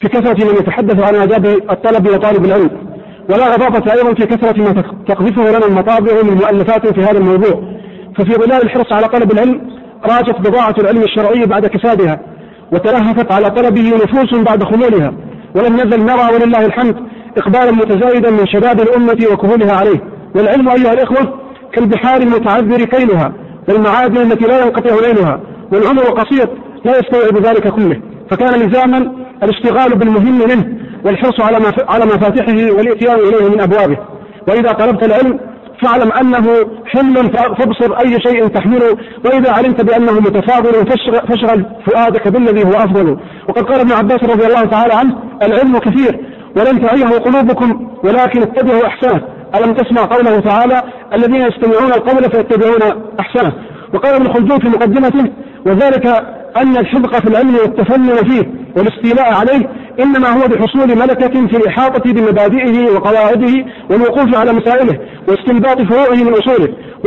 في كثرة من يتحدث عن آداب الطلب وطالب العلم، ولا غضاضة أيضا في كثرة ما تقذفه لنا المطابع من مؤلفات في هذا الموضوع. ففي ظلال الحرص على طلب العلم راجت بضاعة العلم الشرعي بعد كسادها، وتلهفت على طلبه نفوس بعد خمولها، ولم نزل نرى ولله الحمد إقبالا متزايدا من شباب الأمة وكهولها عليه. والعلم أيها الإخوة كالبحار المتعذر كيلها، والمعادن التي لا ينقطع ليلها، والعمر قصير لا يستوعب ذلك كله، فكان لزاما الاشتغال بالمهم منه والحرص على مفاتيحه والاتيان إليه من أبوابه. وإذا طلبت العلم فاعلم أنه حمل فابصر أي شيء تحمله، وإذا علمت بأنه متفاضل فاشغل فؤادك بالذي هو أفضل. وقد قال ابن عباس رضي الله تعالى عنه: العلم كثير ولن تعيه قلوبكم ولكن اتبعوا أحسنه. ألم تسمع قوله تعالى: الذين يستمعون القول فيتبعون أحسنه. وقال ابن خلدون في مقدمته: وذلك أن الحذق في العلم والتفنن فيه والاستيلاء عليه إنما هو بحصول ملكة في الإحاطة بمبادئه وقواعده والوقوف على مسائله واستنباط فروعه من أصوله،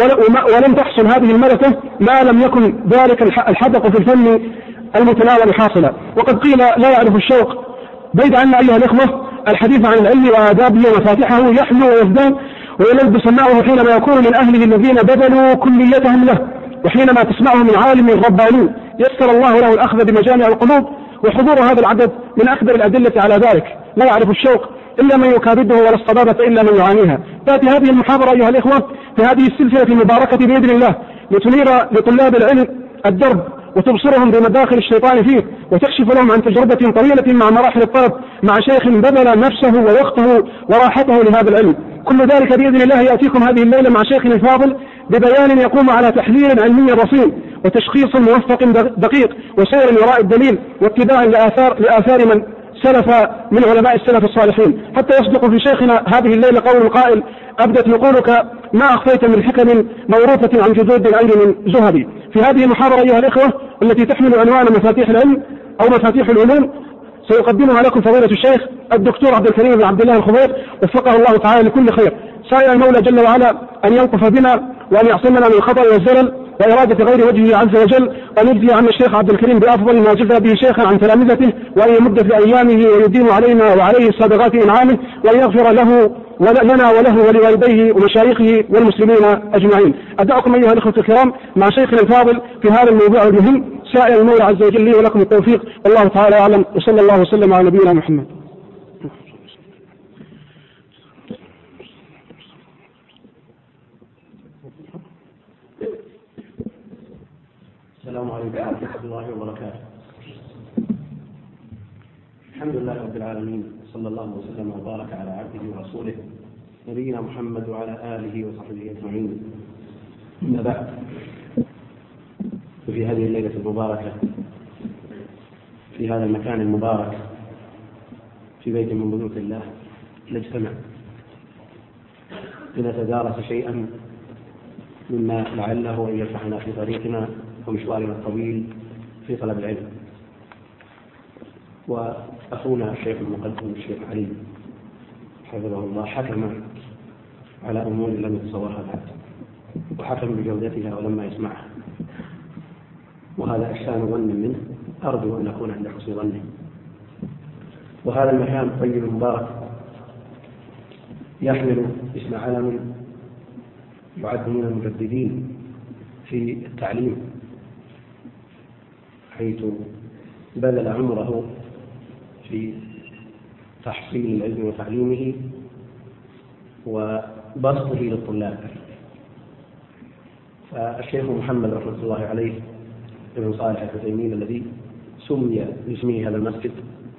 ولم تحصل هذه الملكة ما لم يكن ذلك الحذق في الفن المتناول حاصلا. وقد قيل: لا يعرف الشوق بيد أن أيها الإخوة الحديث عن العلم وآدابه ومفاتيحه يحلو ويزدان ويلذ سماعه حينما يكون من أهله الذين بذلوا كليتهم له، وحينما تسمعه من عالم رباني يسر الله له الأخذ بمجامع القلوب. وحضور هذا العدد من أكبر الأدلة على ذلك. لا يعرف الشوق إلا من يكابده ولا الصبابة إلا من يعانيها. تأتي هذه المحاضرة أيها الإخوة في هذه السلسلة المباركة بإذن الله لتنير لطلاب العلم الدرب وتبصرهم بمداخل الشيطان فيه، وتكشف لهم عن تجربة طويلة مع مراحل الطلب مع شيخ بذل نفسه ووقته وراحته لهذا العلم. كل ذلك بإذن الله يأتيكم هذه الليلة مع شيخنا الفاضل ببيان يقوم على تحليل علمي رصين وتشخيص موفق دقيق وسير وراء الدليل واتباع لآثار من سلف من علماء السلف الصالحين، حتى يصدق في شيخنا هذه الليلة قول القائل: أبدت نقولك ما أخفيت من حكم موروثة عن جدود العلم من زهدي. في هذه المحاضرة أيها الإخوة التي تحمل عنوان مفاتيح العلم أو مفاتيح العلوم سيقدمها لكم فضيلة الشيخ الدكتور عبد الكريم بن عبد الله الخضير وفقه الله تعالى لكل خير. سائل المولى جل وعلا أن يلطف بنا وأن يعصمنا من الخطأ والزلل وإرادة غير وجهه عز وجل، وأن يجزي عن الشيخ عبد الكريم بأفضل ما جزى به شيخا عن تلامذته، وأن يمد في أيامه ويديم علينا وعليه صدقات إنعامه، وأن يغفر له لنا وله ولوالديه ومشايخه والمسلمين أجمعين. أدعوكم أيها الأخوة الكرام مع شيخنا الفاضل في هذا الموضوع المهم. سائل المولى عز وجل لي ولكم التوفيق، والله تعالى أعلم، وصلى الله وسلم على نبينا محمد. السلام عليكم ورحمة الله وبركاته. الحمد لله رب العالمين، صلى الله وسلم وبارك على عبده ورسوله نبينا محمد وعلى آله وصحبه أجمعين. أما بعد، وفي هذه الليلة المباركة في هذا المكان المبارك في بيت من بيوت الله نجتمع لنتدارس شيئا مما لعله أن يفتحنا في طريقنا ومشوارنا الطويل في طلب العلم. وأخونا الشيخ المقدم الشيخ علي حفظه الله حكم على أمور لم يتصورها بعد، وحكم بجودتها ولما يسمعها، وهذا إحسان ظن منه، أرجو أن أكون عند حسن ظنه. وهذا المكان الطيب المبارك يحمل اسم علم يعد من المجددين في التعليم، حيث بذل عمره في تحصيل العلم وتعليمه وبسطه للطلاب. فالشيخ محمد رحمة الله عليه ابن صالح العثيمين الذي سمي باسمه هذا المسجد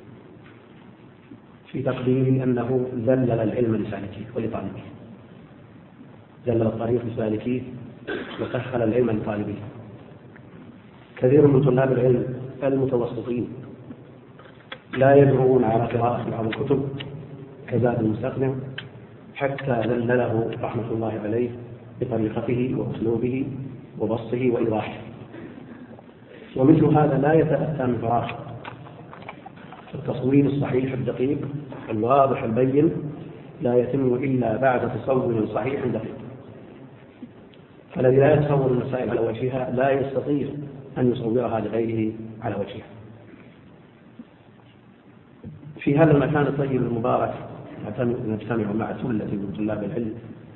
في تقديره أنه ذلل العلم لسالكيه ولطالبيه، ذلل الطريق لسالكيه وسهل العلم لطالبيه. كثير من طلاب العلم المتوسطين لا يجرؤون على قراءة بعض الكتب كزاد المستقنع حتى ذلله رحمة الله عليه بطريقته وأسلوبه وبسطه وإيضاحه. ومثل هذا لا يتأتى من فراغ. التصوير الصحيح الدقيق الواضح البين لا يتم إلا بعد تصور صحيح دقيق. فالذي لا يتصور المسائل على وجهها لا يستطيع أن يصورها لغيره على وجهها. في هذا المكان الطيب المبارك نجتمع مع ثلة من طلاب العلم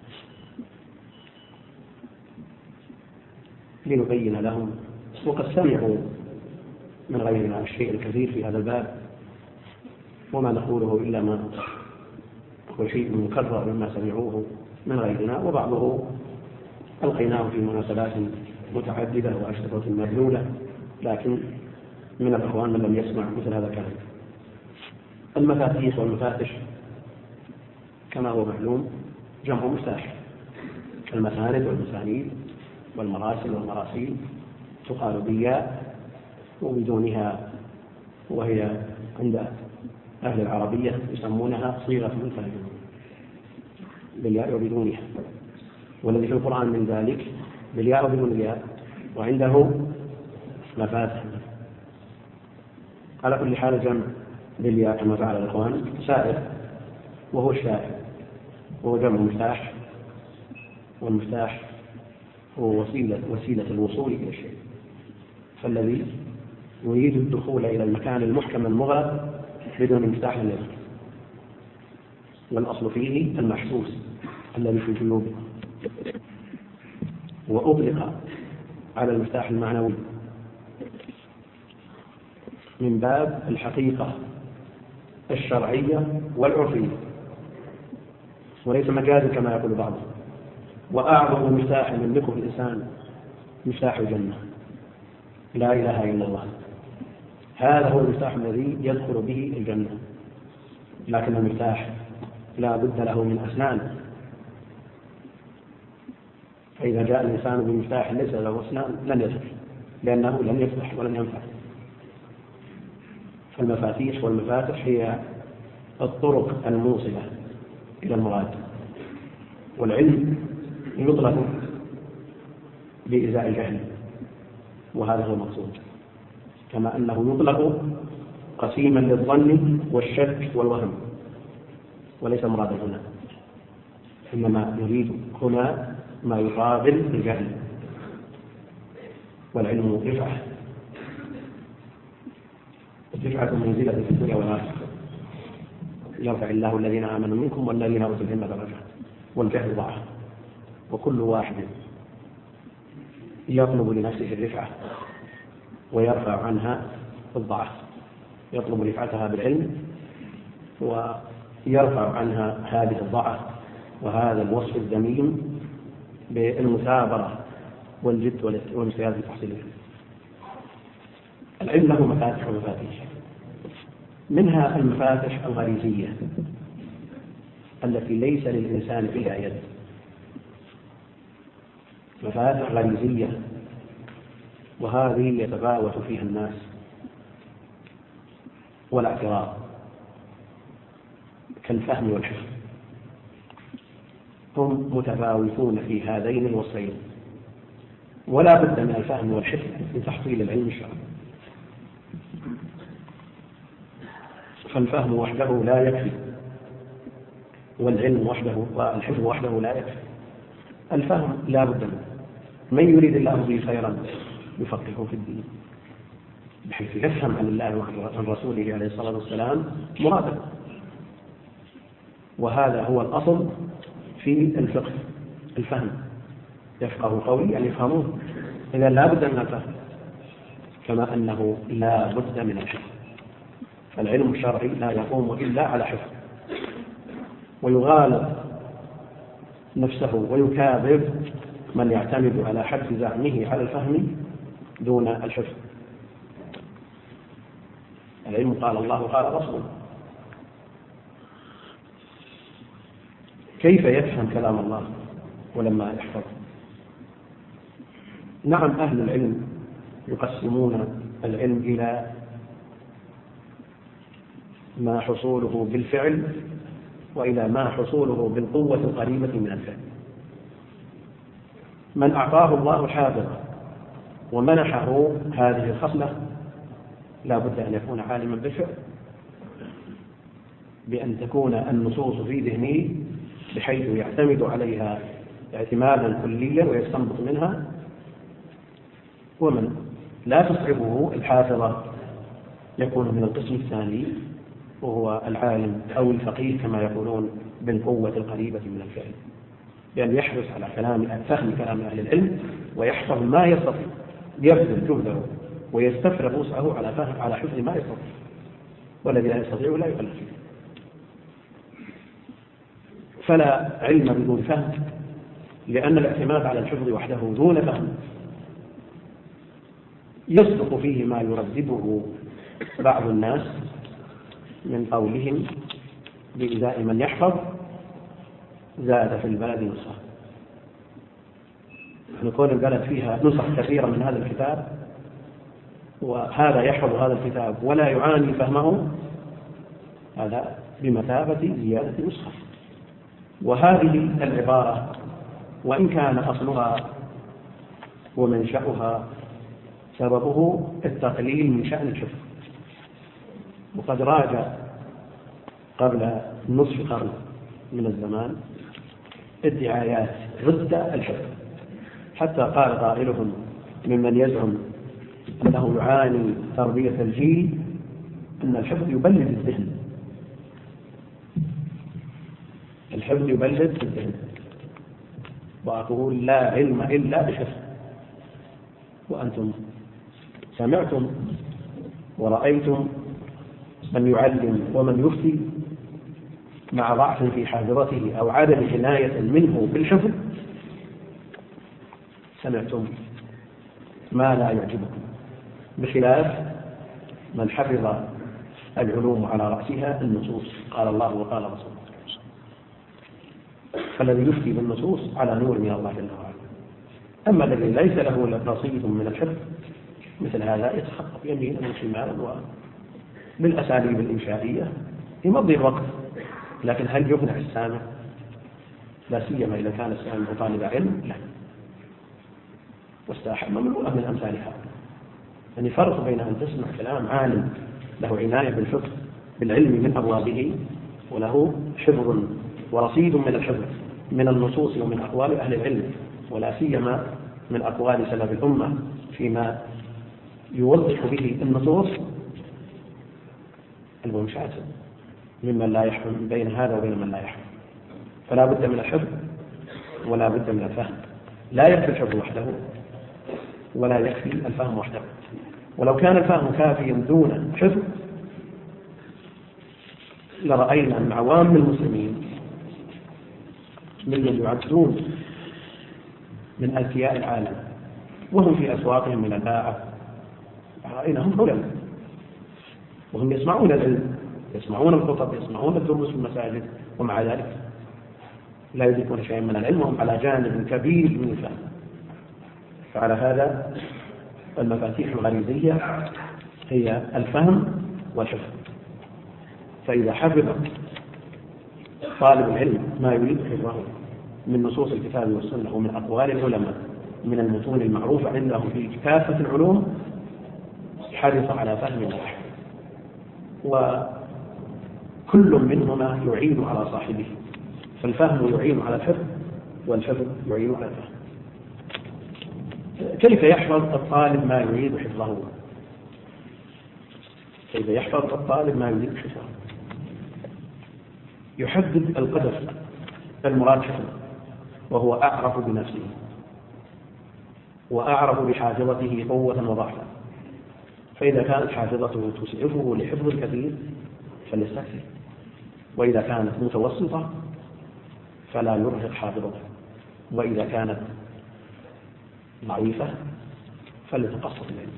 لنبين لهم، وقد سمعوا من غيرنا الشيء الكثير في هذا الباب، وما نقوله إلا ما هو شيء مكرر مما سمعوه من غيرنا، وبعضه ألقيناه في مناسبات متعددة وأشرطة مبذولة، لكن من الأخوان من لم يسمع مثل هذا الكلام. المفاتيح والمفاتش كما هو معلوم جمع مفتاح، المساند والمسانيد والمراسل والمراسيل تقال بالياء وبدونها، وهي عند أهل العربية يسمونها صيغة منفردة بالياء وبدونها، والذي في القرآن من ذلك بالياء وبدون الياء، وعنده مفاتح. على كل حال جمع بالياء كما فعل الإخوان سائر، وهو الشائع، وهو جمع مفتاح، والمفتاح هو وسيلة الوصول إلى الشيء، فالذي يريد الدخول إلى المكان المحكم المغلق بدون مفتاح لا يدخل، والأصل فيه المحسوس الذي في الجيوب، وأطلق على المفتاح المعنوي من باب الحقيقة الشرعية والعرفية، وليس مجازا كما يقول بعضهم. وأعظم مفتاح يملكه الإنسان مفتاح الجنة، لا إله إلا الله، هذا هو المفتاح الذي يدخل به الجنة. لكن المفتاح لا بد له من أسنان، فإذا جاء الإنسان بمفتاح ليس له أسنان لن يدخل، لأنه لن يفتح ولن ينفع. فالمفاتيح والمفاتح هي الطرق الموصلة إلى المراد، والعلم يطلق بإزاء الجهل، وهذا هو المقصود، كما أنه يطلق قسيما للظن والشك والوهم، وليس مرادا هنا، إنما نريد هنا ما يقابل الجهل. والعلم رفعة منزلة في الدنيا والآخرة، يرفع الله الذين آمنوا منكم والذين أوتوا العلم درجات، والجهل ضعف، وكل واحد يطلب لنفسه الرفعة ويرفع عنها الضعف، يطلب رفعتها بالعلم ويرفع عنها هذه الضعف وهذا الوصف الذميم بالمثابرة والجد والاجتهاد في تحصيل العلم. العلم له مفاتح ومفاتيح، منها المفاتح الغريزية التي ليس للإنسان فيها يد، مفاتح غريزية، وهذه يتفاوت فيها الناس والاعتراض، كالفهم والحفظ، هم متفاوتون في هذين الوصفين، ولا بد من الفهم والحفظ لتحصيل العلم الشرعي. فالفهم وحده لا يكفي، والعلم وحده والحفظ وحده لا يكفي. الفهم لا بد منه، من يريد الله به خيرا يفقهه في الدين، بحيث يفهم عن الله وعن رسوله عليه الصلاة والسلام مراده، وهذا هو الأصل في الفقه، الفهم. يفقه قولي يعني يفهمون، إذا لا بد من الفهم، كما أنه لا بد من الحفظ. العلم الشرعي لا يقوم إلا على حفظ، ويغالط نفسه ويكابر من يعتمد على حد زعمه على الفهم دون الحفظ. العلم قال الله قال رسوله. كيف يفهم كلام الله ولما يحفظ؟ نعم، أهل العلم يقسمون العلم إلى ما حصوله بالفعل وإلى ما حصوله بالقوة القريبة من الفعل. من أعطاه الله الحافظ ومنحه هذه الخصلة لا بد أن يكون عالما بالفعل، بأن تكون النصوص في ذهنه بحيث يعتمد عليها اعتمادا كليا ويستنبط منها. ومن لا تصعبه الحافظة يكون من القسم الثاني وهو العالم أو الفقيه كما يقولون بالقوة القريبة من الفعل، بأن يحرص على فهم كلام أهل العلم ويحفظ ما يستطيع، يبذل جهده ويستفرغ وسعه على حفظ ما يستطيع، والذي لا يستطيع لا يكلف فيه. فلا علم بدون فهم، لأن الاعتماد على الحفظ وحده دون فهم يصدق فيه ما يردده بعض الناس من قولهم بإزاء من يحفظ زاد في البلد نسخة. نكون البلد فيها نسخ كثيرة من هذا الكتاب، وهذا يحفظ هذا الكتاب ولا يعاني فهمه، هذا بمثابة زيادة نسخة. وهذه العبارة وإن كان أصلها ومنشأها سببه التقليل من شأن الحفظ، وقد راج قبل نصف قرن من الزمان ادعايات ضد الحفظ، حتى قال قائلهم ممن يزعم أنه يعاني تربية الجيل أن الحفظ يبلد الذهن، الحفظ يبلد الذهن، وأقول لا علم إلا بحفظ. وأنتم سمعتم ورأيتم من يعلم ومن يفتي مع ضعف في حافظته أو عدم عناية منه بالحفظ، سمعتم ما لا يعجبكم، بخلاف من حفظ العلوم على رأسها النصوص، قال الله وقال رسوله. فالذي يفتي بالنصوص على نور من الله جل وعلا. أما الذي ليس له نصيب من الحفظ مثل هذا يتخطف يمينا وشمالا بالأساليب الإنشائية يمضي الوقت، لكن هل يقنع السامع؟ لا سيما إذا كان السامع طالب علم، لا. والساحة مملوءة من أمثال هذا. يعني فرق بين أن تسمع كلام عالم له عناية بالفقه بالعلم من أبوابه وله حفظ ورصيد من الحفظ من النصوص ومن أقوال أهل العلم، ولا سيما من أقوال سلف الأمة فيما يوضح به النصوص، المشاهد ممن لا يحفظ بين هذا وبين من لا يحفظ. فلا بد من الحفظ ولا بد من الفهم. لا يكفي الحفظ وحده ولا يكفي الفهم وحده. ولو كان الفهم كافيا دون حفظ لرأينا أن عوام المسلمين ممن يعدون من أذكياء العالم وهم في أسواقهم من الباعة، رأيناهم علماء وهم يسمعون العلم، يسمعون الخطب، يسمعون الدروس في المساجد، ومع ذلك لا يدركون شيئا من العلم وهم على جانب كبير من الفهم. فعلى هذا المفاتيح الغريزية هي الفهم والحفظ. فإذا حفظ طالب العلم ما يريد حفظه من نصوص الكتاب والسنة ومن أقوال العلماء من المتون المعروفة عندهم في كافة العلوم، حرص على فهم الوحي، وكل منهما يعين على صاحبه. فالفهم يعين على الحفظ والحفظ يعين على الفهم. كيف يحفظ الطالب ما يريد حفظه؟ كيف يحفظ الطالب ما يريد حفظه؟ يحدد القدر المراد حفظه، وهو أعرف بنفسه وأعرف بحافظته قوة وضعفا. فإذا كانت حافظته تسعفه لحفظ الكثير فليستكثر، وإذا كانت متوسطة فلا يرهق حافظته، وإذا كانت ضعيفة فليتقصد العلم.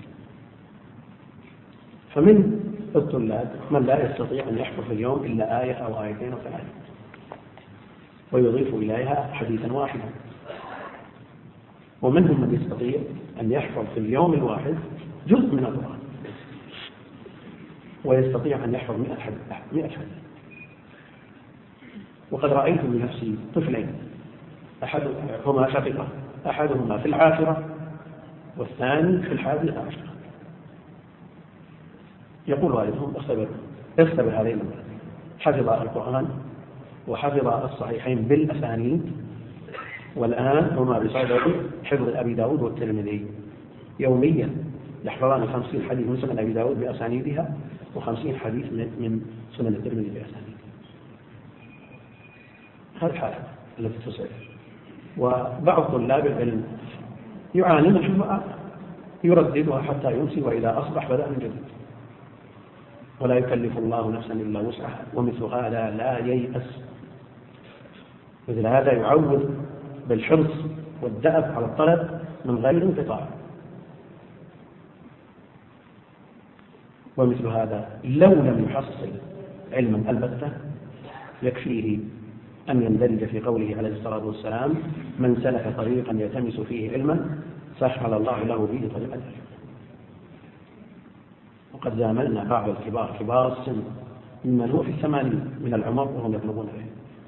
فمن الطلاب من لا يستطيع أن يحفظ في اليوم إلا آية أو آيتين أو ثلاثة، ويضيف إليها حديثا واحدا. ومنهم من يستطيع أن يحفظ في اليوم الواحد جزء من القرآن، ويستطيع أن يحفظ 100 حديث. وقد رأيت بنفسي طفلين هما شقيقة، أحدهما في العاشرة والثاني في 11. يقول والدهم اختبر هذين الولد، حفظ القرآن وحفظ الصحيحين بالأسانيد، والآن هما بصدد حفظ أبي داود والترمذي. يوميا يحفظان 50 حديث من سنن أبي داود بأسانيدها 50 حديث من سنن الترمذي بأسانيد. هذه الحالة التي تصير. وبعض طلاب العلم يعاني من حفظها يرددها حتى يمسي، وإذا أصبح بدأ من جديد. ولا يكلف الله نفسا إلا وسعها، ومثل هذا لا ييأس. مثل هذا يعود بالحرص والدأب على الطلب من غير انقطاع. ومثل هذا لو لم يحصل علما البتة يكفيه أن يندرج في قوله عليه الصلاة والسلام: من سلك طريقا يلتمس فيه علما سهل الله له به طريقا. وقد زاملنا بعض الكبار كبار السن ممن هو في 80 من العمر وهم يطلبون العلم،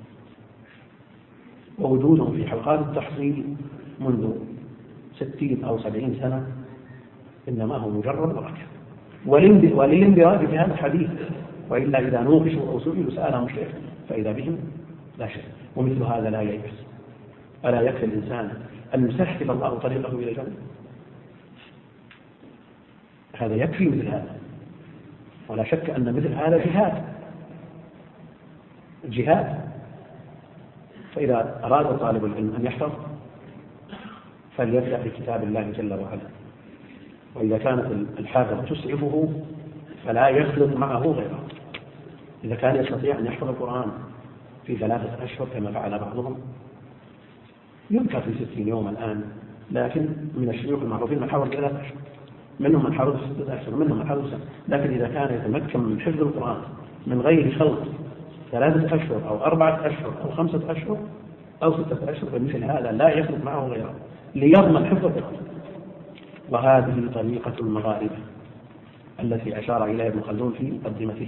ووجودهم في حلقات التحصيل منذ 60 أو 70 سنة إنما هو مجرد بركة وللانبراج في هذا الحديث. وإلا إذا نوقشوا أو سئلوا سألهم الشيخ فإذا بهم لا شيء. ومثل هذا لا ييأس. ألا يكفي الإنسان أن يسهل الله طريقه إلى الجنة؟ هذا يكفي مثل هذا. ولا شك أن مثل هذا جهاد. فإذا أراد طالب العلم أن يحفظ فليبدأ بكتاب الله جل وعلا. وإذا كانت الحافظ تسعفه فلا يخلط معه غيره. إذا كان يستطيع أن يحفظ القرآن في 3 أشهر كما فعل بعضهم يمكن في 60 يوما الآن، لكن من الشيوخ المعروفين من حاول 3 أشهر، منهم من حاول 6 أشهر، منهم من حاول سنة. لكن إذا كان يتمكن من حفظ القرآن من غير خلط 3 أشهر أو 4 أشهر أو 5 أشهر أو 6 أشهر فمثل هذا لا يخلط معه غيره ليضمن حفظ القرآن. وهذه طريقة المغاربة التي أشار إليها ابن خلدون في مقدمته،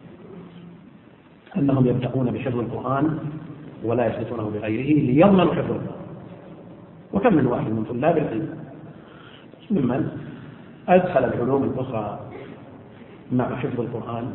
أنهم يبدأون بحفظ القرآن ولا يخلطونه بغيره ليضمنوا حفظ القرآن. وكم من واحد من طلاب العلم ممن أدخل العلوم الأخرى مع حفظ القرآن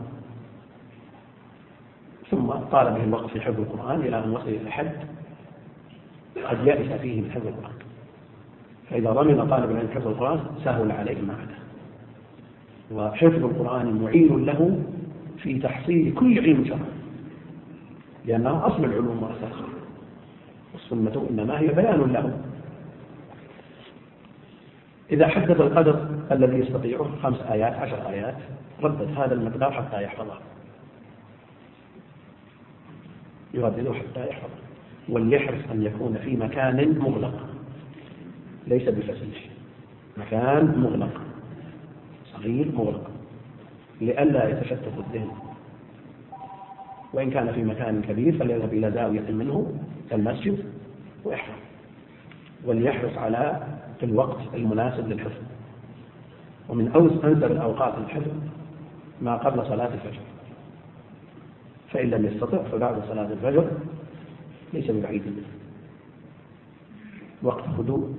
ثم طال به الوقت في حفظ القرآن إلى أن وصل إلى حد قد يأس فيه من حفظ القرآن. فإذا ضمن طالب العلم حفظ القرآن سهل عليه ما عدا. وحفظ القرآن معين له في تحصيل كل علم شرعي، لأنه أصل العلوم وأساسها، والسنة إنما هي بيان له. إذا حدد القدر الذي يستطيعه 5 آيات 10 آيات ردد هذا المقدار حتى يحفظه، يردده حتى يحفظه. وليحرص أن يكون في مكان مغلق ليس بفسيح، مكان مغلق صغير مغلق لئلا يتشتت الذهن. وإن كان في مكان كبير فليذهب إلى زاوية منه كالمسجد ويحفظ. وليحرص على الوقت المناسب للحفظ. ومن أنسب الأوقات للحفظ ما قبل صلاة الفجر، فإن لم يستطع فبعد صلاة الفجر ليس ببعيد منه، وقت هدوء.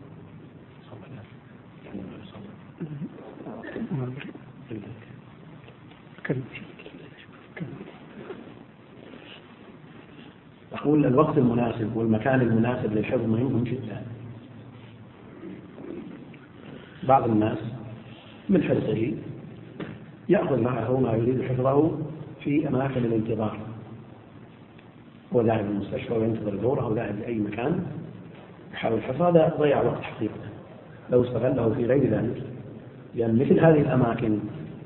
أقول الوقت المناسب والمكان المناسب للحفظ مهم جدا. بعض الناس من حرصه يأخذ معه ما يريد حفظه في أماكن الانتظار، هو ذاهب المستشفى وينتظر الدور أو ذاهب لأي مكان يحاول الحفظ، هذا ضيع وقت حقيقة لو استغله في غير ذلك. لأن مثل هذه الأماكن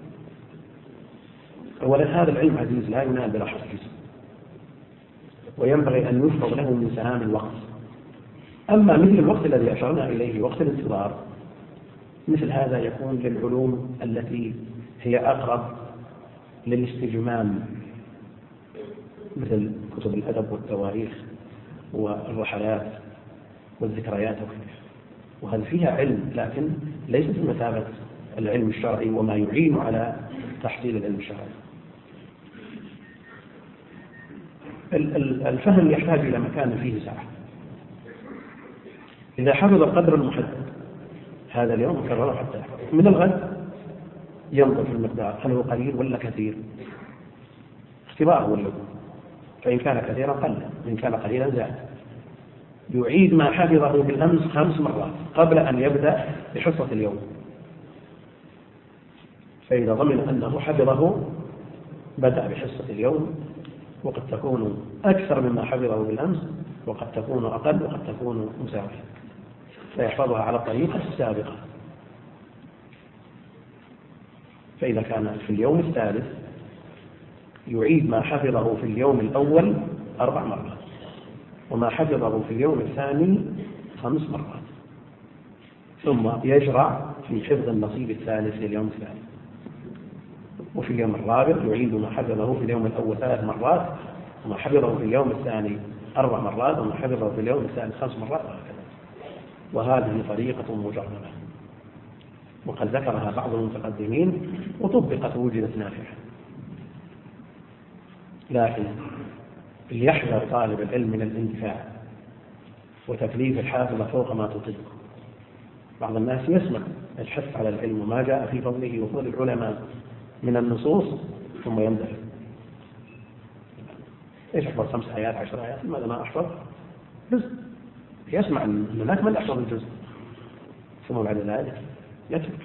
أولا هذا العلم عزيز لا ينال براحة الجسم، وينبغي أن يفرغ له من سلام الوقت. أما مثل الوقت الذي أشرنا إليه وقت الانتظار مثل هذا يكون للعلوم التي هي أقرب للاستجمام مثل كتب الأدب والتواريخ والرحلات والذكريات وكذا، وهذا فيها علم لكن ليست بمثابة العلم الشرعي وما يعين على تحصيل العلم الشرعي. الفهم يحتاج إلى مكان فيه سعة. إذا حفظ القدر المحدد هذا اليوم كرره حتى يحفظ، من الغد ينظر في المقدار هل هو قليل ولا كثير، اختباره ولا، فإن كان كثيرا قل، إن كان قليلا زاد. يعيد ما حفظه بالأمس 5 مرات قبل أن يبدأ بحصة اليوم. فإذا ضمن أنه حفظه بدأ بحصة اليوم، وقد تكون أكثر مما حفظه بالأمس، وقد تكون أقل، وقد تكون مساوية، فيحفظها على الطريقة السابقة. فإذا كان في اليوم الثالث يعيد ما حفظه في اليوم الأول 4 مرات، وما حفظه في اليوم الثاني 5 مرات، ثم يشرع في حفظ النصيب الثالث لليوم الثاني. وفي اليوم الرابع يعيد ما حفظه في اليوم الأول 3 مرات، وما حفظه في اليوم الثاني 4 مرات، وما حفظه في اليوم الثالث 5 مرات، وهكذا. وهذه طريقة مجربة، وقد ذكرها بعض المتقدمين وطبقت وجدت نافعة. لكن ليحذر طالب العلم من الاندفاع وتكليف الحافظ فوق ما تطيق. بعض الناس يسمع الحث على العلم وما جاء في فضله وفضل العلماء من النصوص ثم يندفع. ايش احفظ 5 آيات 10 آيات؟ لماذا ما احفظ جزء؟ يسمع ان هناك من احفظ الجزء، ثم بعد ذلك يترك،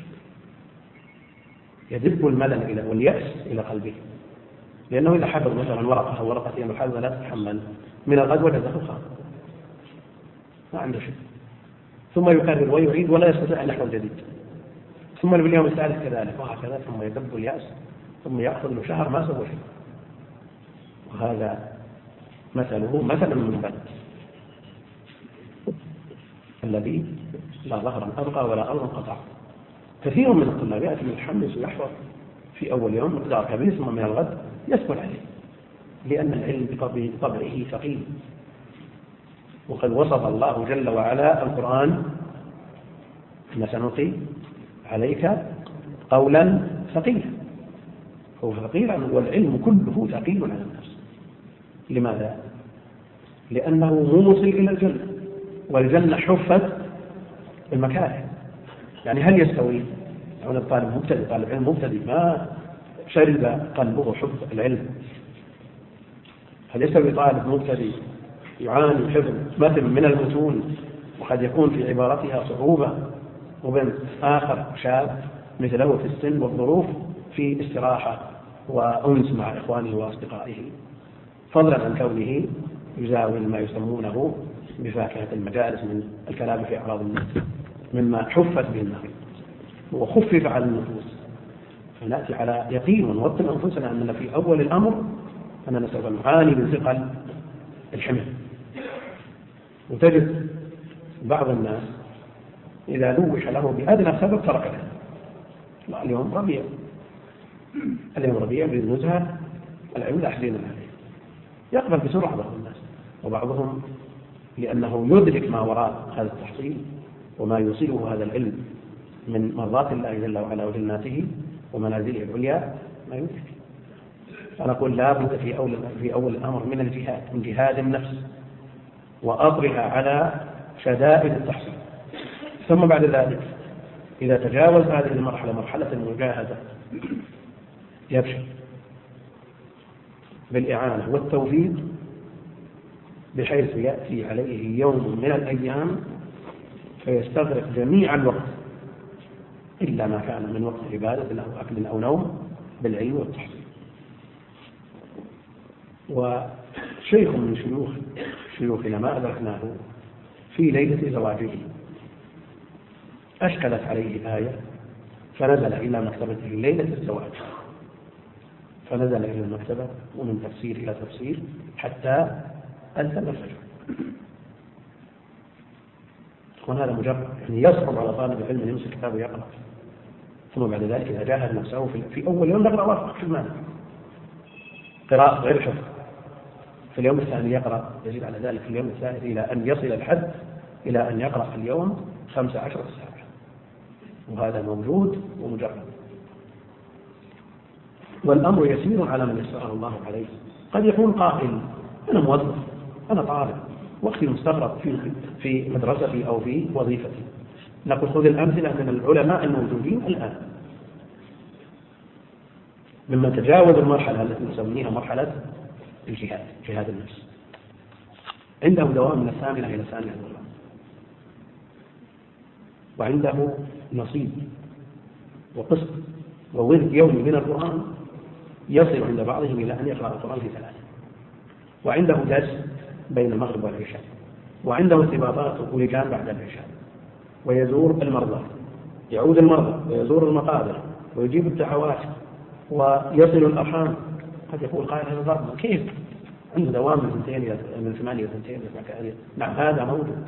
يدب الملل واليأس إلى قلبه، لأنه إذا حفظ مثلا ورقة أو ورقتين وحفظ لا تتحمل من الغد وجده خاطئ، ما عنده شيء، ثم يكرر ويعيد ولا يستطيع أن يحفظ جديد، ثم في اليوم الثالث كذلك، وهكذا، ثم يدب اليأس، ثم يأخذ له شهر ما سوى شيء. وهذا مثله مثل من بلد الذي لا ظهرا أبقى ولا أرضا قطع. كثير من الطلاب يأتي متحمس ويحفظ في أول يوم مقدار كبير، ثم من الغد يسكن عليه، لأن العلم بطبعه ثقيل. وقد وصف الله جل وعلا القرآن: إن سنلقي عليك قولا ثقيلا. هو ثقيل، والعلم كله ثقيل على الناس. لماذا؟ لأنه موصل إلى الجنة، والجنة حفت بالمكاره. يعني هل يستوي يعني الطالب مبتدئ، طالب علم مبتدئ ما شرب قلبه حب العلم، هل يستوي طالب مبتدئ يعاني حفظ متن من المتون وقد يكون في عبارتها صعوبة، وبين آخر شاب مثله في السن والظروف في استراحة وأنس مع إخوانه وأصدقائه، فضلا عن كونه يزاول ما يسمونه بفاكهة المجالس من الكلام في أعراض الناس مما حفت به النار وخفف على النفوس. فنأتي على يقين ونوطن أنفسنا أننا في أول الأمر أننا سوف نعاني من ثقل الحمل. وتجد بعض الناس إذا لوح له بأدنى سبب ترك له. اليوم ربيع بالنزهة العلم لا حزين عليه، يقبل بسرعة بعض الناس، وبعضهم لأنه يدرك ما وراء هذا التحصيل وما يوصله هذا العلم من مرضات الله جل وعلا وجناته ومنازله العليا ما يدرك. فنقول لا بد في أول الأمر من الجهاد، من جهاد النفس وأطرها على شدائد التحصيل، ثم بعد ذلك إذا تجاوز هذه المرحلة مرحلة المجاهدة يبشر بالإعانة والتوفيق، بحيث يأتي عليه يوم من الأيام فيستغرق جميع الوقت إلا ما كان من وقت عبادة أو أكل أو نوم بالعلم والتحصيل. وشيخ من شيوخنا ما أدركناه في ليلة زواجه أشكلت عليه آية فنزل إلى مكتبته ليلة الزواج، فنزل إلى المكتبة ومن تفسير إلى تفسير حتى أذن الفجر. وهذا مجرد يعني يصعب على طالب العلم أن يمسك كتابه يقرأ، ثم بعد ذلك إذا جاهد نفسه في أول يوم يقرأ وافق في المال قراءة غير حفظ، في اليوم الثاني يقرأ يزيد على ذلك في اليوم الثالث إلى أن يصل الحد إلى أن يقرأ في اليوم 15 ساعة، وهذا موجود ومجرد. والأمر يسير على من يسره الله عليه. قد يكون قائل أنا موظف، أنا طالب، وقتي مستغرق في مدرستي أو في وظيفتي. نقول خذ الأمثلة من العلماء الموجودين الآن ممن تجاوز المرحلة التي نسميها مرحلة الجهاد، جهاد النفس، عنده دوام من 8 إلى 9 الظهر، وعنده نصيب وقسط وورد يومي من القرآن يصل عند بعضهم إلى أن يقرأ القرآن في 3، وعنده درس بين المغرب والعشاء، وعنده ارتباطات ولجان بعد العشاء، ويزور المرضى، يعود المرضى ويزور المقابر ويجيب الدعوات ويصل الأرحام. قد يقول قائل هذا ضرب، كيف عنده دوام من 8 إلى 2 نعم هذا موجود،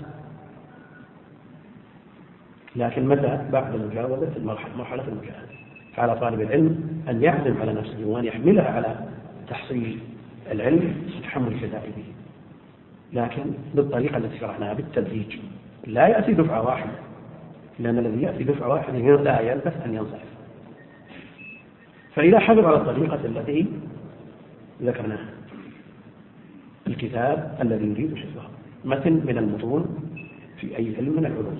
لكن متى؟ بعد مجاوزة مرحلة المجاهدة. فعلى طالب العلم أن يعزم على نفسه وأن يحملها على تحصيل العلم وتحمل شدائده، لكن بالطريقة التي شرحناها بالتدريج، لا يأتي دفعة واحدة، لأن الذي يأتي دفعة واحدة لا يلبث أن ينصرف. فإذا حفظ على الطريقة التي ذكرناها، الكتاب الذي يريد حفظه متن من المتون في أي علم من العلوم،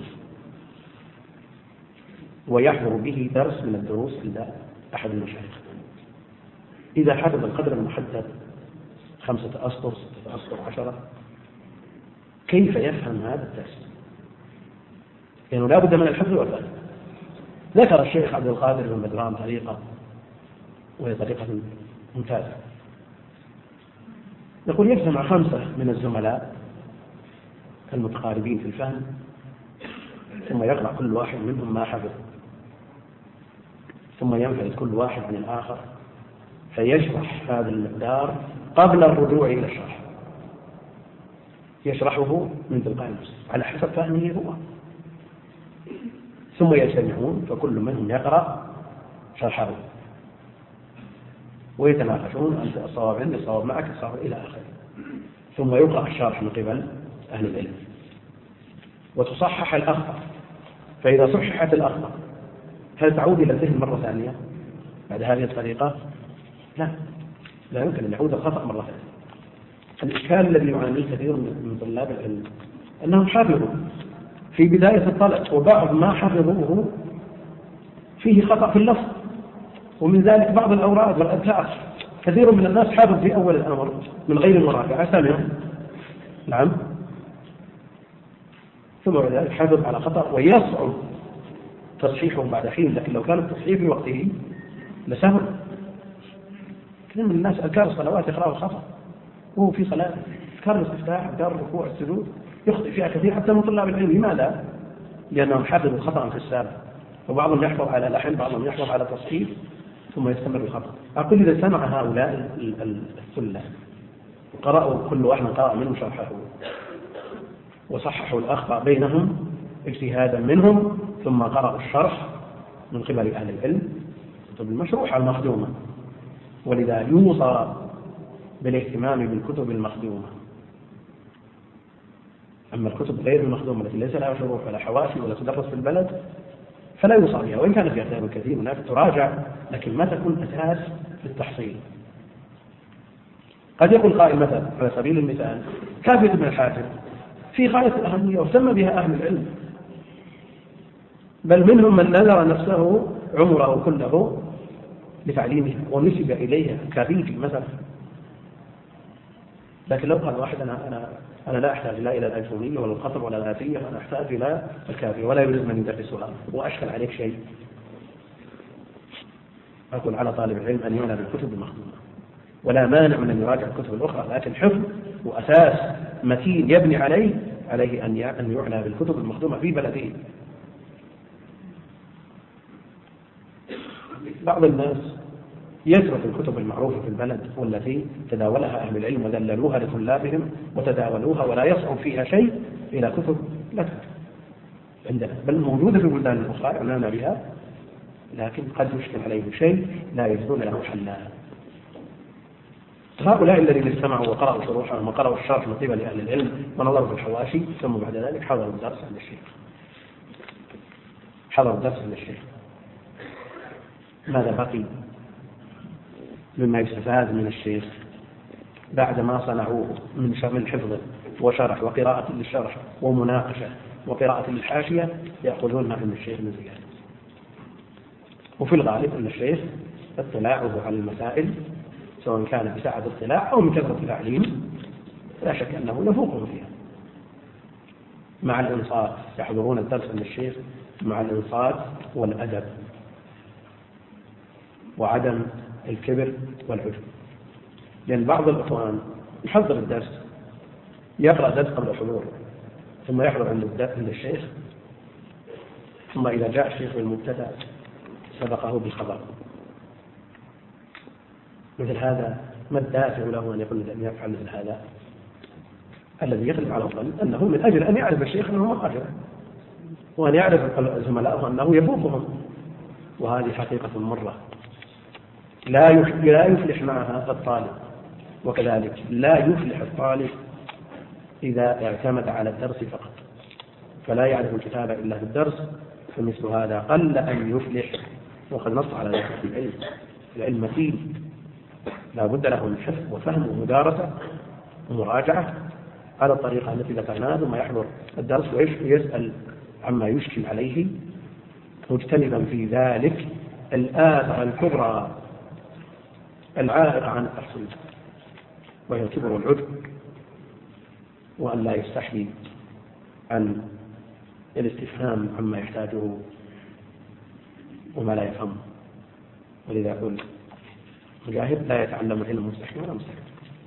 ويحضر به درس من الدروس عند أحد المشايخ، إذا حفظ القدر المحدد 5 أسطر 6 أسطر 10، كيف يفهم هذا الدرس؟ لأنه لا بد من الحفظ والفهم. ذكر الشيخ عبد القادر بن بدران طريقة، وهي طريقة ممتازة، يقول يجتمع 5 من الزملاء المتقاربين في الفهم، ثم يقرأ كل واحد منهم ما حفظ، ثم ينفرد كل واحد عن الآخر فيشرح هذا المقدار قبل الرجوع إلى الشرح، يشرحه من تلقاء نفسه على حسب فهمه هو، ثم يجتمعون فكل منهم يقرأ شرحه ويتناقشون، أنت الصواب عندي، الصواب معك، الصواب إلى آخره، ثم يقرأ الشرح من قبل أهل العلم وتصحح الأخطاء. فإذا صححت الأخطاء هل تعود إلى الذهن مرة ثانية بعد هذه الطريقة؟ لا يمكن أن يعود الخطأ مرة ثانية. الإشكال الذي يعانيه كثير من طلاب العلم أنهم حفظوا في بداية الطلب، وبعض ما حفظوه فيه خطأ في اللفظ، ومن ذلك بعض الأوراد والأذكار. كثير من الناس حافظ في أول الأمر من غير المراجعة سمع، نعم، ثم بعد ذلك حافظ على خطأ ويصعب تصحيحه بعد حين، لكن لو كان التصحيح في وقته لسهل. كثير من الناس أذكار الصلوات يقرأوا الخطأ وهو في صلاة، أذكار الاستفتاح، أذكار الركوع، السجود يخطئ فيها كثير حتى من طلاب العلم. لماذا؟ لأنهم حفظوا خطأ في السابق، وبعضهم يحفظ على لحن، بعضهم يحفظ على تصحيح ثم يستمر الخطأ. أقول إذا سمع هؤلاء الثلة وقرأوا كل واحد قرأ منهم شرحه وصححوا الأخطاء بينهم اجتهادا منهم، ثم قرأوا الشرح من قبل أهل العلم، كتب المشروحة المخدومة. ولذا يوصى بالاهتمام بالكتب المخدومة. أما الكتب غير المخدومة التي ليس لها شروح ولا حواشي ولا تدرس في البلد فلا يوصى بها، وإن كان فيها خير كثير هناك تراجع، لكن ما تكون أساس للتحصيل. قد يقول قائل مثلا على سبيل المثال كافية ابن الحاجب في غاية الأهمية وسمى بها أهل العلم، بل منهم من نذر نفسه عمره كله لتعليمها ونسب إليها كافيتي مثلا. لكن لو قال واحد أنا لا أحتاج لا إلى الألفونية ولا القطر ولا الآتية، أنا أحتاج إلى الكافية ولا يريد من يدرسها وأشكل عليك شيء، أقول على طالب العلم أن يعنى بالكتب المخدومة، ولا مانع من أن يراجع الكتب الأخرى، لكن حفظ وأساس متين يبني عليه أن يعنى بالكتب المخدومة في بلده. بعض الناس يترك الكتب المعروفة في البلد والتي تداولها أهل العلم ودللوها لطلابهم وتداولوها ولا يصعب فيها شيء إلى كتب لا عندنا، بل موجودة في بلدان أخرى يعنون بها، لكن قد يشكل عليهم شيء لا يجدون له حلا. هؤلاء الذين استمعوا وقرأوا شروحهم وقرأوا الشرح من قبل أهل العلم ونظروا في الحواشي ثم بعد ذلك حضروا الدرس عند الشيخ، ماذا بقي مما يستفاد من الشيخ بعد ما صنعوه من حفظ وشرح وقراءة للشرح ومناقشة وقراءة للحاشية؟ يأخذون ما من الشيخ من زيادة. وفي الغالب أن الشيخ اطلاعه على المسائل سواء كان بسعة اطلاع أو من كثرة التعليم لا شك أنه يفوقه فيها. مع الإنصات يحضرون الدرس من الشيخ مع الإنصات والأدب، وعدم الكبر والعجب. لأن بعض الإخوان يحضر الدرس، يقرأ درس قبل الحضور، ثم يحضر عند الشيخ، ثم إذا جاء الشيخ بالمبتدأ سبقه بالخبر. مثل هذا ما الدافع له أن يفعل مثل هذا؟ الذي يغلب على الظن أنه من أجل أن يعرف الشيخ أنه مقاجر، وأن يعرف زملائه أنه يفوقهم، وهذه حقيقة مرة لا يفلح معها الطالب. وكذلك لا يفلح الطالب إذا اعتمد على الدرس فقط فلا يعرف الكتاب إلا في الدرس، فمثل هذا قل أن يفلح. وقد نص على ذلك في العلم. العلم متين، لا بد له من حفظ وفهم ومدارسة ومراجعة على الطريقة التي ذكرناها، ثم يحضر الدرس ويسأل عما يشكل عليه، مجتنبا في ذلك الآثار الكبرى العائقة عن التحصيل، وهي الكبر والعجب، وأن لا يستحي عن الاستفهام عما يحتاجه وما لا يفهمه. ولذا يقول مجاهد: لا يتعلم العلم مستحي ولا مستحي.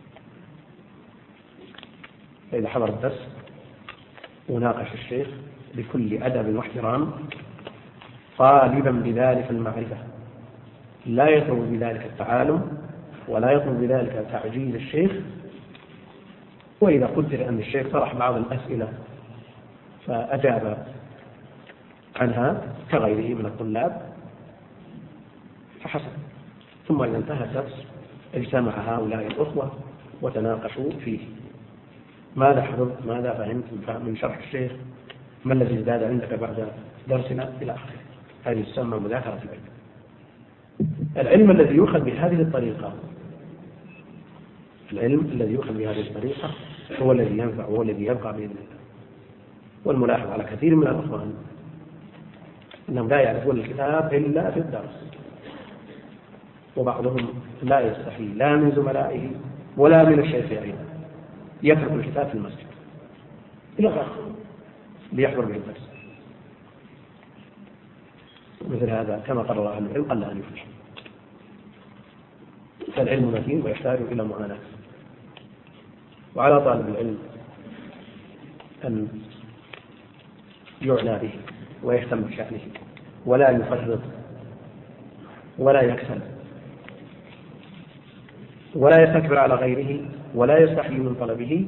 فإذا حضر الدرس وناقش الشيخ بكل أدب واحترام، طالبا بذلك المعرفة، لا يطلب بذلك التعالم ولا يطلب بذلك تعجيل الشيخ. وإذا قدر أن الشيخ طرح بعض الأسئلة فأجاب عنها كغيره من الطلاب فحسن. ثم إذا انتهى الدرس اجتمع هؤلاء الأخوة وتناقشوا فيه: ماذا حفظت؟ ماذا فهمت من شرح الشيخ؟ ما الذي ازداد عندك بعد درسنا؟ إلى آخره. هذه تسمى مذاكرة العلم. العلم الذي يؤخذ بهذه الطريقة، العلم الذي يؤخذ بهذه الطريقة هو الذي ينفع وهو الذي يبقى بإذن الله. والملاحظ على كثير من الأخوان أنهم لا يعرفون الكتاب إلا في الدرس، وبعضهم لا يستحي لا من زملائه ولا من الشيخ أيضا، يترك الكتاب في المسجد إلى آخره ليحضر به الدرس. مثل هذا كما قرر أهل العلم قل أن يفلح. فالعلم متين ويحتاج إلى معاناة، وعلى طالب العلم أن يعنى به ويهتم بشأنه، ولا يفرط ولا يكسل ولا يستكبر على غيره ولا يستحي من طلبه.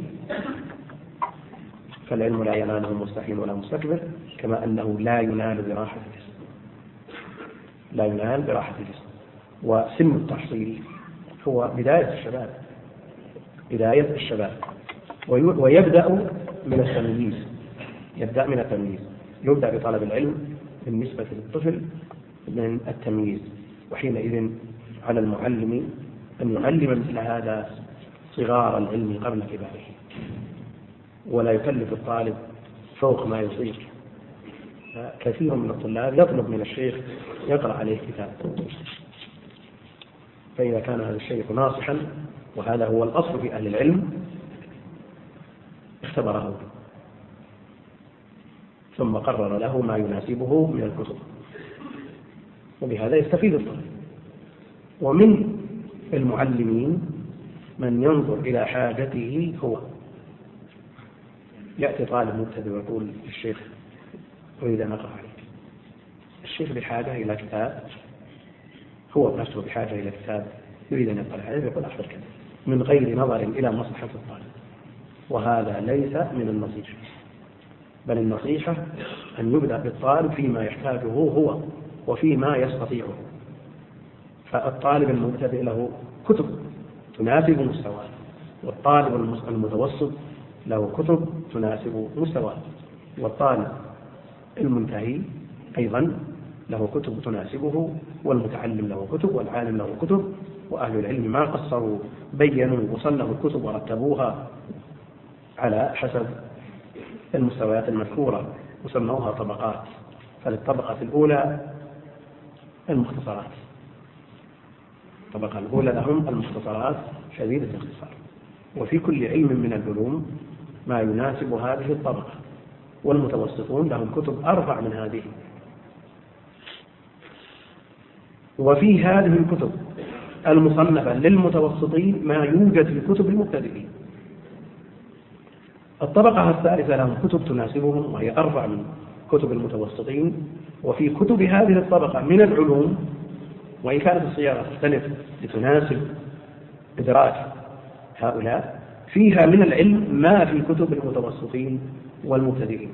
فالعلم لا يناله مستحيل ولا مستكبر، كما أنه لا ينال براحة الجسم، لا ينال براحة الجسم. وسن التحصيل هو بداية الشباب، بداية الشباب، ويبدأ من التمييز، يبدأ من التمييز. يبدأ بطلب العلم بالنسبة للطفل من التمييز، وحينئذ على المعلم أن يعلم مثل هذا صغار العلم قبل كباره، ولا يكلف الطالب فوق ما يطيق. كثير من الطلاب يطلب من الشيخ يقرأ عليه كتاب، فإذا كان هذا الشيخ ناصحا، وهذا هو الأصل في أهل العلم، اختبره ثم قرر له ما يناسبه من الكتب، وبهذا يستفيد الطالب. ومن المعلمين من ينظر إلى حاجته هو. يأتي طالب مبتدئ ويقول للشيخ: أريد أن أقرأ عليك. الشيخ بحاجة إلى كتاب، هو نفسه بحاجة إلى كتاب يريد أن يطلع عليه، يقول أحضر كذا، من غير نظر إلى مصلحة الطالب. وهذا ليس من النصيحة، بل النصيحة أن يبدأ بالطالب فيما يحتاجه هو وفيما يستطيعه. فالطالب المبتدئ له كتب تناسب مستواه، والطالب المتوسط له كتب تناسب مستواه، والطالب المنتهي أيضا له كتب تناسبه، والمتعلم له كتب، والعالم له كتب. وأهل العلم ما قصروا، بينوا وصنفوا الكتب ورتبوها على حسب المستويات المذكورة، وسموها طبقات. فللطبقة الأولى المختصرات، الطبقة الأولى لهم المختصرات شديدة الاختصار، وفي كل علم من العلوم ما يناسب هذه الطبقة. والمتوسطون لهم كتب أرفع من هذه. وفي هذه الكتب المصنفة للمتوسطين ما يوجد في كتب المبتدئين. الطبقة الثالثة لهم كتب تناسبهم وهي 4 من كتب المتوسطين، وفي كتب هذه الطبقة من العلوم وإن كانت الصياغة تختلف لتناسب إدراك هؤلاء فيها من العلم ما في كتب المتوسطين والمبتدئين،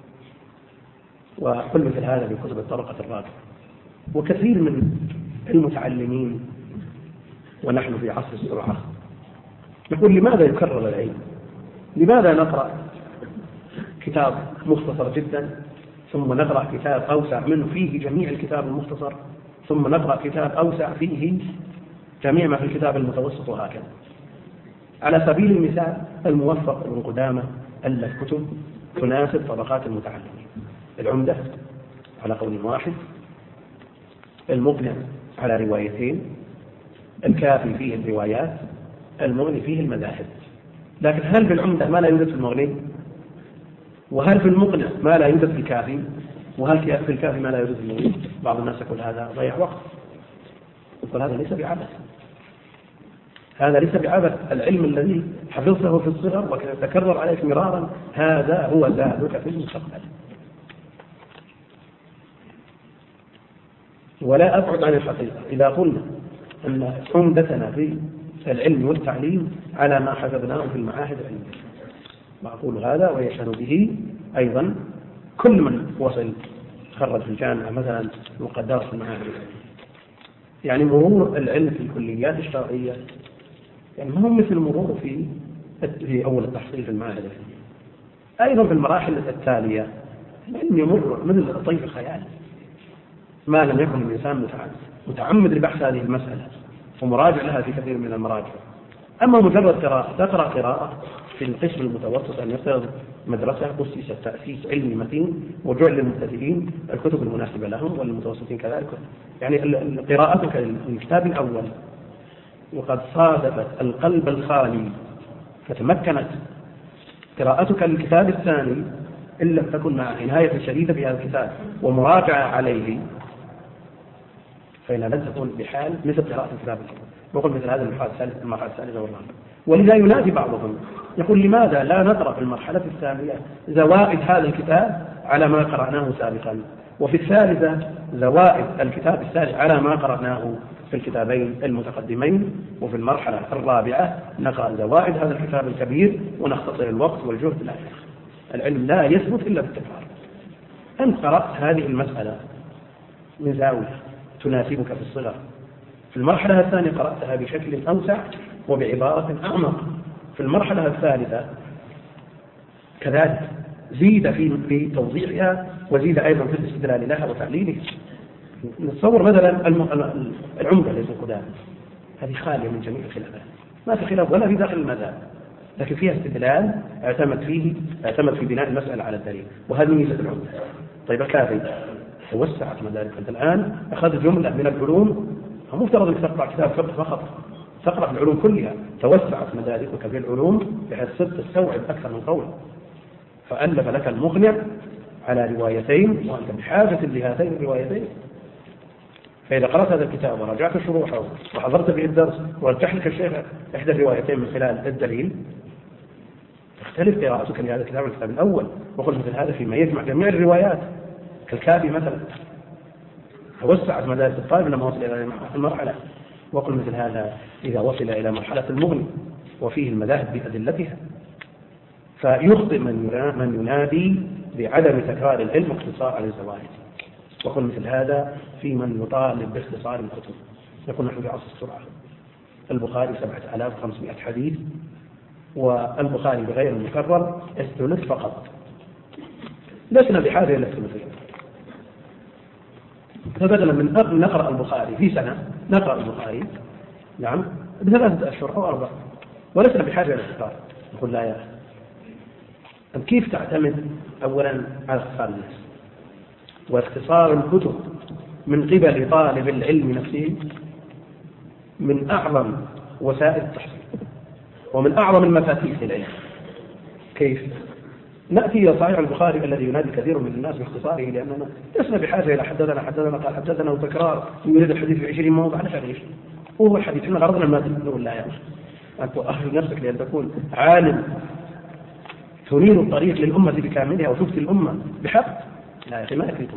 وكل مثل هذا في كتب الطبقة الرابعة. وكثير من المتعلمين ونحن في عصر السرعة يقول لماذا يكرر العلم؟ لماذا نقرأ كتاب مختصر جدا ثم نقرأ كتاب أوسع منه فيه جميع الكتاب المختصر ثم نقرأ كتاب أوسع فيه جميع ما في الكتاب المتوسط وهكذا؟ على سبيل المثال الموفق ابن قدامة ألف كتب تناسب طبقات المتعلمين: العمدة على قول واحد، المقنع على روايتين، الكافي فيه الروايات، المغني فيه المذاهب. لكن هل في العمدة ما لا يوجد في المغني؟ وهل في المقنع ما لا يوجد في الكافي؟ وهل في الكافي ما لا يوجد في المغني؟ بعض الناس يقول هذا ضيع وقت، يقول هذا ليس بعبث، هذا ليس بعبث. العلم الذي حفظته في الصغر وتكرر عليك مرارا هذا هو زادك في المستقبل. ولا أبعد عن الحقيقة إذا قلنا أن عمدتنا في العلم والتعليم على ما حفظناه في المعاهد العلمية، وأقول هذا ويشهد به أيضا كل من وصل خرج في الجامعة مثلا وقد في المعاهد العلمية. يعني مرور العلم في الكليات الشرعية يعني ما هو مثل مرور في أول التحصيل في المعاهد العلمية. أيضا في المراحل التالية العلم يمر مثل طيف الخيال ما لم يكن الإنسان متعمد لبحث هذه المسألة ومراجع لها في كثير من المراجع. أما مجرد قراءة تقرأ قراءة في القسم المتوسط أن يفترض مدرسة أسست تأسيس علمي متين وجعل للمبتدئين الكتب المناسبة لهم وللمتوسطين كذلك. يعني قراءتك للكتاب الأول وقد صادفت القلب الخالي فتمكنت قراءتك للكتاب الثاني إن لم تكن مع عناية شديدة بهذا الكتاب ومراجعة عليه فإنها لن تكون بحال مثل قراءة الكتاب الأول. وقل مثل هذا المرحلة الثالثة والرابعة. ولذا ينادي بعضهم يقول لماذا لا نقرأ في المرحلة الثانية زوائد هذا الكتاب على ما قرأناه سابقا، وفي الثالثة زوائد الكتاب الثالث على ما قرأناه في الكتابين المتقدمين، وفي المرحلة الرابعة نقرأ زوائد هذا الكتاب الكبير ونختصر الوقت والجهد لا يخفى. العلم لا يثبت إلا بالتكرار. أنت قرأت هذه المسألة من زاوية تناسبك في الصغر، في المرحلة الثانية قرأتها بشكل أوسع وبعبارة أعمق، في المرحلة الثالثة كذلك زيد في توضيحها وزيد أيضا في الاستدلال لها وتعليلها. نتصور مثلا العمدة لابن قدامة هذه خالية من جميع الخلافات، ما في خلاف ولا في داخل المذهب، لكن فيها استدلال اعتمد في بناء المسألة على الدليل، وهذه ميزة العمدة. طيب الكافي توسعت مدارك. أنت الآن أخذت جملة من العلوم، هم مفترض أنك تقرأ كتاب فقه فقط، تقرأ في العلوم كلها، توسعت مداركك في العلوم بحيث صرت تستوعب أكثر من قول، فألف لك المقنع على روايتين وأنت بحاجة لهاتين الروايتين. فإذا قرأت هذا الكتاب وراجعت شروحه وحضرت به الدرس ورجح لك الشيخ إحدى الروايتين من خلال الدليل تختلف قراءتك لهذا الكتاب الكتاب الأول. وقلت مثل هذا فيما يجمع جميع الروايات كالكافي مثلا، توسعت مدارس الطالب لما وصل إلى المرحلة. وقل مثل هذا إذا وصل إلى مرحلة المغني وفيه المذاهب بأدلتها، فيخطئ من ينادي بعدم تكرار العلم واقتصار على الزوائد. وقل مثل هذا في من يطالب باختصار الكتب. يقول نحن في عصر السرعة، البخاري 7500 حديث، والبخاري بغير المكرر الثلث فقط، لسنا بحاجة إلى الثلثين. فبدلا من نقرأ البخاري في سنة نقرأ البخاري نعم ب3 أشهر أو 4 ولسنا بحاجة إلى التكرار. نقول لا يا أخي، طب كيف تعتمد أولا على اختصار الناس واختصار الكتب من قبل طالب العلم نفسه من أعظم وسائل التحصيل ومن أعظم المفاتيح للعلم. كيف؟ نأتي إلى صحيح البخاري الذي ينادي كثير من الناس باختصاره، لأننا لسنا بحاجة إلى حدثنا قال حدثنا وتكرار ويريد الحديث في 20 موضع. ليش؟ هو الحديث احنا غرضنا المادة. نقول لا يا أخي، أنت أهل نفسك لأن تكون عالم تنير الطريق للأمة بكاملها وتفتي الأمة بحق. لا يا أخي، ما يكفيكم.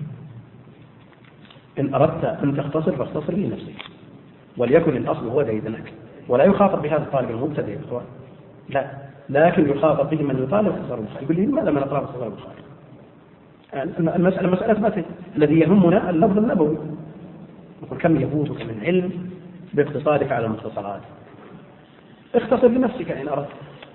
إن أردت أن تختصر فاختصر لنفسك، وليكن الأصل هو ديدنك. ولا يخاطب بهذا الطالب المبتدئ يا إخوان، لا، لكن يخاطب به من يطالب اختصار البخاري. يقول لي لماذا ما نقرأ اختصار البخاري؟ المسألة مسألة متن. الذي يهمنا اللفظ النبوي. نقول كم يفوتك من علم باقتصارك على المختصرات. اختصر لنفسك إن أردت،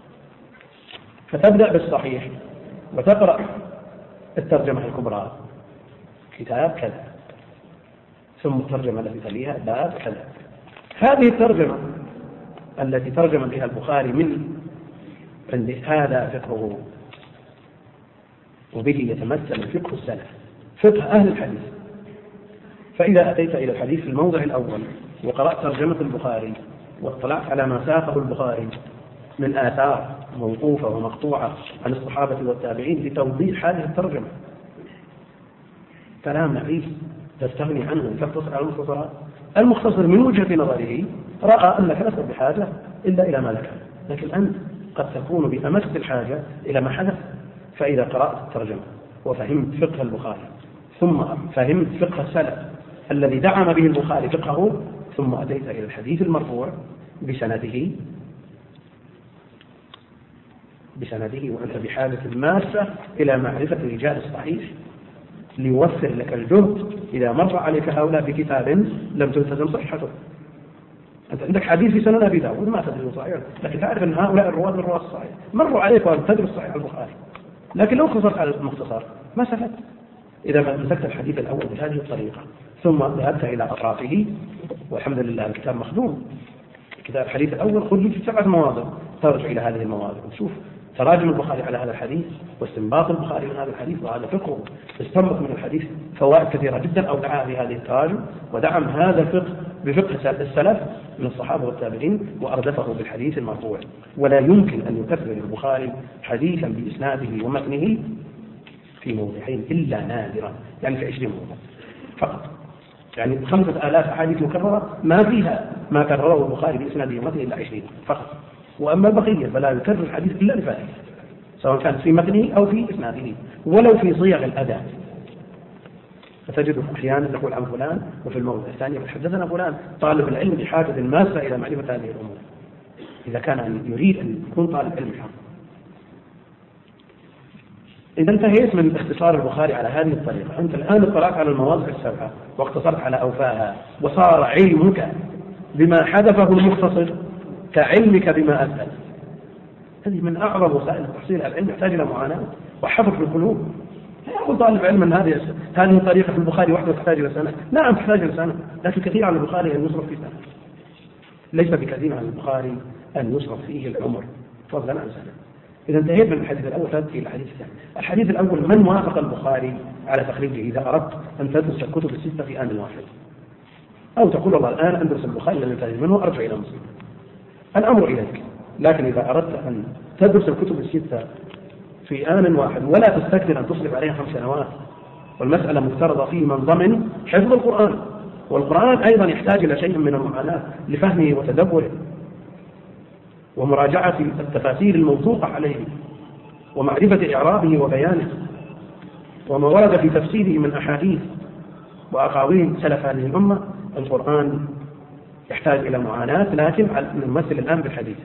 فتبدأ بالصحيح وتقرأ الترجمة الكبرى، كتاب كذا، ثم الترجمة التي تليها باب كذا. هذه الترجمة التي ترجم بها البخاري من عند هذا فقهه، وبه يتمثل فقه السلف، فقه أهل الحديث. فإذا أتيت إلى الحديث في الموضع الأول وقرأت ترجمة البخاري واطلعت على ما ساقه البخاري من آثار موقوفة ومقطوعة عن الصحابة والتابعين لتوضيح هذه الترجمة، كلام نفيس تستغني عنه تقتصر على المختصرات. المختصر من وجهة نظره رأى أنك لست بحاجة إلا إلى ما ذكر، لكن أنت قد تكون بأمس الحاجة إلى ما حدث. فإذا قرأت الترجمة وفهمت فقه البخاري ثم فهمت فقه السلف الذي دعم به البخاري فقهه، ثم أتيت إلى الحديث المرفوع بسنده وأنت بحاجة ماسة إلى معرفة رجال الصحيح ليوفر لك الجهد إذا مر عليك هؤلاء بكتاب لم تلتزم صحته. أنت عندك حديث في سنن أبي داود ما تدري صحيح، لكن تعرف أن هؤلاء الرواة من الرواة الصحيح مروا عليك وأن تدرس صحيح البخاري، لكن لو خسرت على المختصر ما استفدت. إذا مسكت الحديث الأول بهذه الطريقة ثم ذهبت إلى أطرافه، والحمد لله الكتاب مخدوم. كتاب الحديث الأول خذ في 7 مواضع، ترجع إلى هذه المواضع وتشوف تراجم البخاري على هذا الحديث واستنباط البخاري من هذا الحديث، وهذا فقهه. استنبط من الحديث فوائد كثيرة جدا أودعها في هذه التراجم، ودعم هذا الفقه بفقه السلف من الصحابة والتابعين وأردفه بالحديث المرفوع. ولا يمكن أن يكرر البخاري حديثا بإسناده ومتنه في موضعين إلا نادرا، يعني في 20 موضع فقط. يعني 5000 أحاديث مكررة ما فيها ما كرره البخاري بإسناده ومتنه إلا 20 فقط. وأما البقية فلا يكرر الحديث إلا لفائدة، سواء كان في متنه أو في إسناده ولو في صيغ الأداء. فتجد أحيانا نقول عن فلان وفي الموضع الثاني حدثنا فلان. طالب العلم بحاجة ماسة إلى معرفة هذه الأمور إذا كان يريد أن يكون طالب علم حق. إذا انتهيت من اختصار البخاري على هذه الطريقة، أنت الآن اطلعت على المواضع ال7 واقتصرت على أوفاها، وصار علمك بما حذفه المختصر كعلمك بما أسهل. هذه من أعظم وسائل تحصيل العلم، يحتاج إلى معاناة وحفظ في القلوب. لا يقول طالب علم أن هذه طريقة في البخاري وحده تحتاج إلى سنة. نعم تحتاج إلى سنة، لكن كثير عن البخاري أن يصرف في سنة، ليس بكثير عن البخاري أن يصرف فيه العمر فضلا عن سنة. إذا انتهيت من الحديث الأول تأتي إلى الحديث الثاني. الحديث الأول: من وافق البخاري على تخريجه إذا أردت أن تدرس الكتب ال6 في آن واحد، أو تقول والله الآن أدرس البخاري لم ينتهي منه أرجع إلى مسلم، الأمر إليك. لكن إذا أردت أن تدرس الكتب ال6 في آن واحد ولا تستكثر أن تصرف عليها 5 سنوات، والمسألة مفترضة في من ضمن حفظ القرآن، والقرآن أيضا يحتاج إلى شيء من المعاناة لفهمه وتدبره ومراجعة التفاسير الموثوقة عليه ومعرفة إعرابه وبيانه وما ورد في تفسيره من أحاديث وأقاويل سلف هذه الأمة. القرآن يحتاج إلى معاناة، لكن نمثل الآن بالحديث.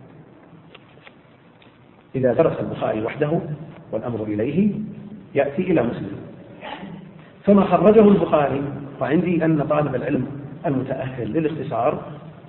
إذا درس البخاري وحده والأمر إليه يأتي إلى مسلم، فما خرجه البخاري، وعندي أن طالب العلم المتأهل للاختصار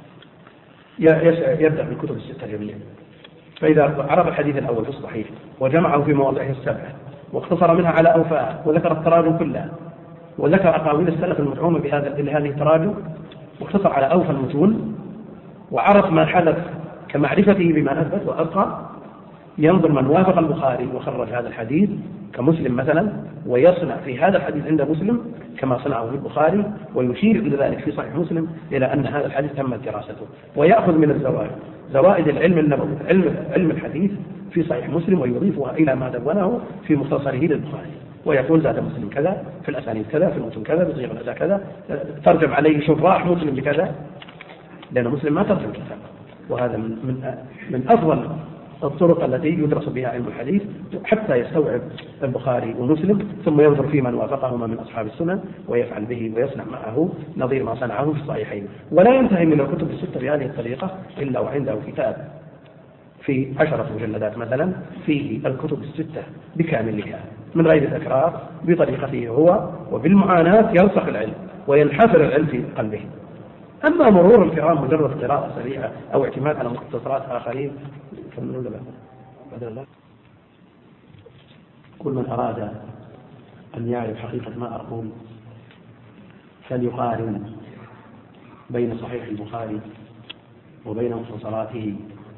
يبدأ بالكتب ال6 جميعا. فإذا عرف الحديث الأول في الصحيح وجمعه في مواضعه ال7 واقتصر منها على أوفاء وذكر التراجم كلها وذكر أقاويل السلف المدعومة بهذه التراجم واقتصر على أوفى المتون وعرف ما حدث كمعرفته بما أثبت وأبقى، ينظر من وافق البخاري وخرج هذا الحديث كمسلم مثلا، ويصنع في هذا الحديث عند مسلم كما صنعه في البخاري، ويشير إلى ذلك في صحيح مسلم إلى أن هذا الحديث تمت دراسته، ويأخذ من الزوائد زوائد العلم النبوي علم الحديث في صحيح مسلم، ويضيفها إلى ما دونه في مختصره للبخاري، ويقول زاد مسلم كذا في الأسانيد كذا في المتن كذا بصيغة الأداء كذا، ترجم عليه شراح مسلم بكذا، لأن مسلم ما ترجم كتاب. وهذا من أفضل الطرق التي يدرس بها علم الحديث، حتى يستوعب البخاري ومسلم، ثم ينظر في من وافقهما من أصحاب السنن ويفعل به ويصنع معه نظير ما صنعه في الصحيحين. ولا ينتهي من الكتب الستة بهذه الطريقة إلا وعنده كتاب في 10 مجلدات مثلا فيه الكتب الستة بكاملها من غير تكرار، بطريقته هو وبالمعاناة يرسخ العلم وينحفر العلم في قلبه. أما مرور الكرام مجرد قراءة سريعة أو اعتماد على مختصرات آخرين كل من أراد أن يعرف حقيقة ما أقول فليقارن بين صحيح البخاري وبين مختصراته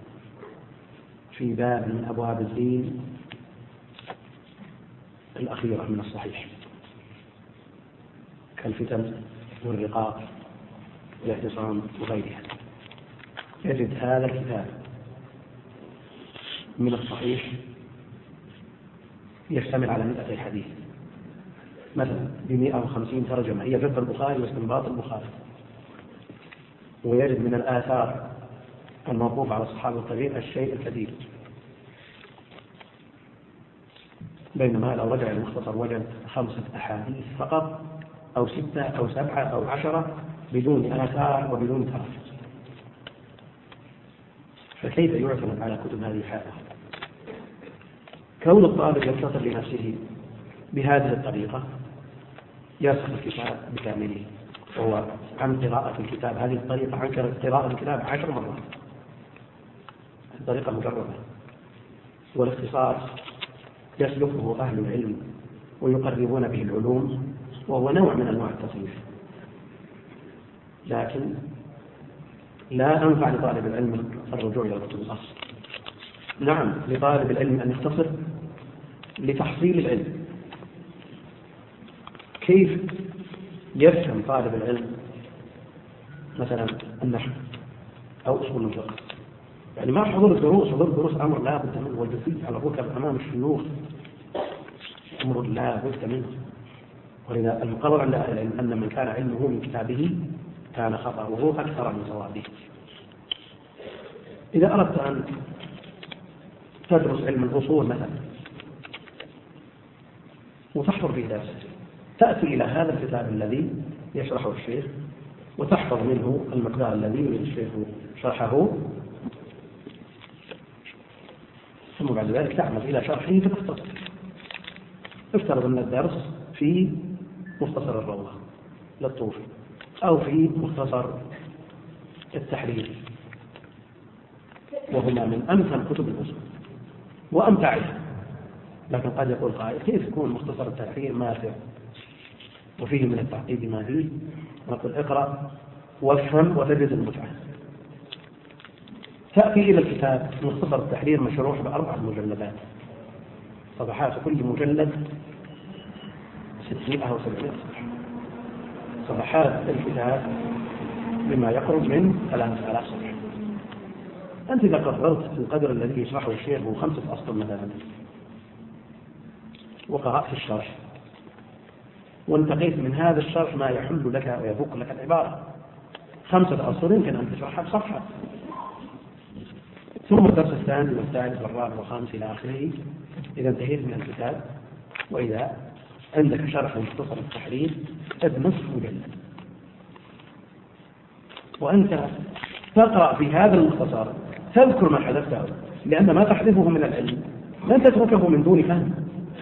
في باب من أبواب الدين الأخيرة من الصحيح كالفتن والرقاق والاعتصام وغيرها. يجد هذا الكتاب من الصحيح يشتمل على 200 حديث مثلا ب150 ترجمة هي فقه البخاري واستنباط البخاري، ويجد من الآثار الموقوف على الصحابة الطبيعي الشيء الكثير، بينما لو رجع المختصر وجد 5 أحاديث فقط أو 6 أو 7 أو 10 بدون آثار وبدون ترجمة. فكيف يعتمد على كتب هذه الحالة؟ كون الطالب يختصر لنفسه بهذه الطريقة يرسخ الكتاب بكامله، وهو عن قراءة الكتاب هذه الطريقة عن قراءة الكتاب 10 مرات، الطريقة مجربة. والاختصار يسلكه أهل العلم ويقربون به العلوم، وهو نوع من أنواع التصنيف، لكن لا أنفع لطالب العلم الرجوع إلى كتب الأصل. نعم لطالب العلم أن يختصر لتحصيل العلم. كيف يفهم طالب العلم مثلا النحو أو أصول الفقه؟ يعني ما حضور الدروس، حضور الدروس أمر لا بد منه، والجلوس على الركب أمام الشيوخ أمر لا بد منه. ولذا المقرر عند أهل العلم أن من كان علمه من كتابه كان خطأه أكثر من صوابه. إذا أردت أن تدرس علم الأصول مثلا وتحضر فيه درس، تأتي إلى هذا الكتاب الذي يشرحه الشيخ وتحفظ منه المقدار الذي يريد الشيخ شرحه، ثم بعد ذلك تعمل إلى شرحه فتختصر. افترض أن الدرس في مختصر الروضة للطوفي أو في مختصر التحرير، وهما من أمثل كتب الأصول وأمتعها، لكن قد يقول قائل كيف يكون مختصر التحرير ماتع وفيه من التعقيد ما فيه؟ نقول اقرأ وافهم وتجد المتعة. تأتي إلى الكتاب مختصر التحرير مشروح ب4 مجلدات، صفحات كل مجلد 600 أو 700 صفحة، صفحات الكتاب بما يقرب من 3000 صفحة. أنت إذا قررت القدر الذي يشرحه الشيخ هو 5 أسطر مثلا، وقرأت الشرح وانتقيت من هذا الشرح ما يحل لك ويفك لك العبارة، 5 أسطر يمكن أن تشرحها بصفحة، ثم الدرس الثاني والثالث والرابع والخامس إلى آخره إذا انتهيت من الكتاب، وإذا عندك شرح مختصر التحرير بنصف مجلد، وأنت تقرأ في هذا المختصر تذكر ما حدثته، لأن ما تحذفه من العلم لن تتركه من دون فهم.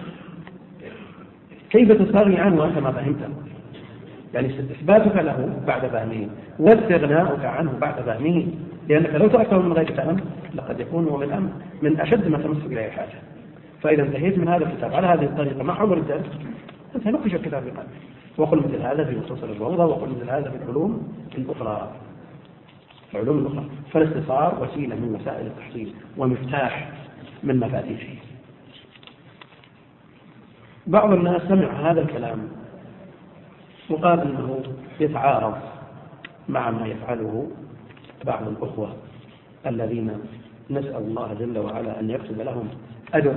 كيف تستغني عنه وأنت ما فهمته؟ يعني إثباتك له بعد فهمه واستغناؤك عنه بعد فهمه، لأنك لو تركته من غير فهم لقد يكون هو من أشد ما تمس إليه حاجة. فإذا انتهيت من هذا الكتاب على هذه الطريقة مع حضور الدرس أنت نقش الكتاب بقلبك، وقل مثل هذا في مختصر الروضة، وقل مثل هذا في العلوم الأخرى. العلوم الأخرى فالاختصار وسيلة من وسائل التحصيل ومفتاح من مفاتيحه. بعض الناس سمع هذا الكلام وقال أنه يتعارض مع ما يفعله بعض الأخوة الذين نسأل الله جل وعلا أن يكتب لهم أجر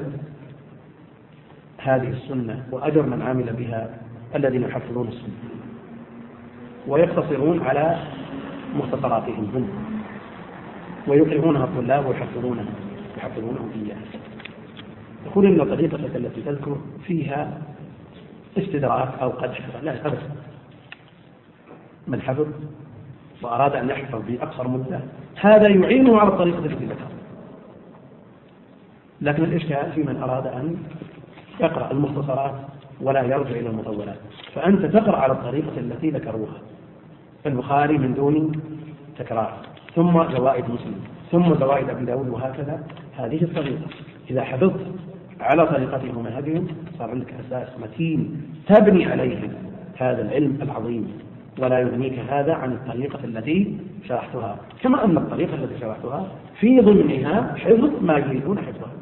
هذه السنة وأجر من عمل بها الذين يحفظون السنة ويقتصرون على مختصراتهم هم ويقرؤونها الطلاب ويحفظونهم إياها. يقول إن الطريقة التي تذكر فيها استدراك أو قدح، لا أبدا. من حفظ وأراد أن يحفظ بأقصر مدة هذا يعينه على الطريقة التي ذكر، لكن الإشكال في من أراد أن يقرأ المختصرات ولا يرجع إلى المطولات. فأنت تقرأ على الطريقة التي ذكروها البخاري من دون تكرار، ثم زوائد مسلم، ثم زوائد أبي داود، وهكذا. هذه الطريقة إذا حفظت على طريقتهم ومنهجهم صار عندك أساس متين تبني عليه هذا العلم العظيم، ولا يغنيك هذا عن الطريقة التي شرحتها، كما أن الطريقة التي شرحتها في ضمنها حفظ ما يريدون حفظه،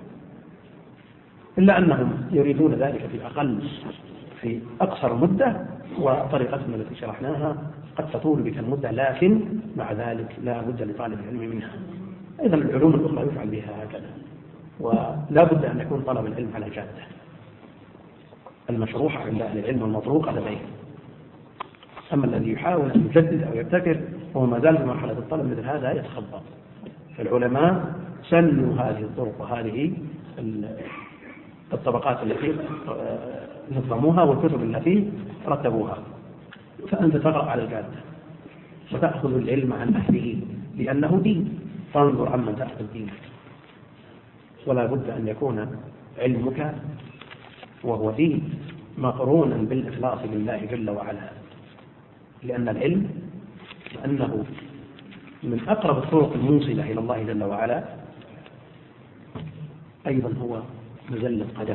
إلا أنهم يريدون ذلك في أقصر مدة، وطريقتنا التي شرحناها قد تطول بك المدة، لكن مع ذلك لا بد لطالب العلم منها. أيضا العلوم الأخرى يفعل بها هكذا، ولا بد أن يكون طلب العلم على جادة المشروحة عند أهل العلم والمطروقة لديهم. أما الذي يحاول أن يجدد أو يبتكر وهو ما زال في مرحلة الطلب مثل هذا يتخبط. فالعلماء سنوا هذه الطرق وهذه الطبقات التي نظموها والكتب التي رتبوها، فأنت تقرأ على الجادة وتأخذ العلم عن أهله لأنه دين، فانظر عمن تأخذ دينك. ولا بد أن يكون علمك وهو دين مقرونا بالإخلاص لله جل وعلا، لأن العلم أنه من أقرب الطرق الموصلة إلى الله جل وعلا، أيضا هو مزلة قدم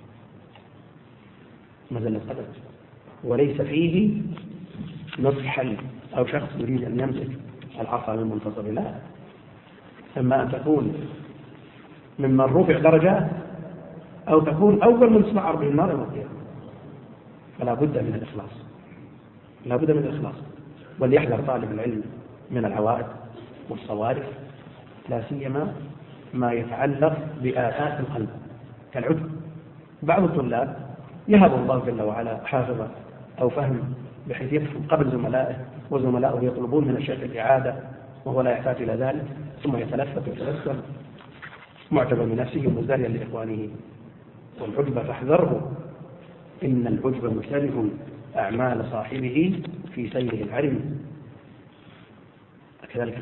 وليس فيه نصف حل أو شخص يريد أن يمسك العصا من منتصف، لا، إما أن تكون ممن رفع درجات أو تكون أول من تصعر بالنار يوم القيامة. فلا بد من الإخلاص، وليحذر طالب العلم من العوائد والصوارف، لا سيما ما يتعلق بآفات القلب كالعجب. بعض الطلاب يهب الله جل وعلا حافظة أو فهم بحيث يفهم قبل زملائه، وزملائه يطلبون من الشيخ الإعادة وهو لا يحتاج إلى ذلك، ثم يتلفت ويتبسم معجبا بنفسه ومزدريا لإخوانه. والعجب فاحذره، إن العجب مختلف أعمال صاحبه في سيره العلم. كذلك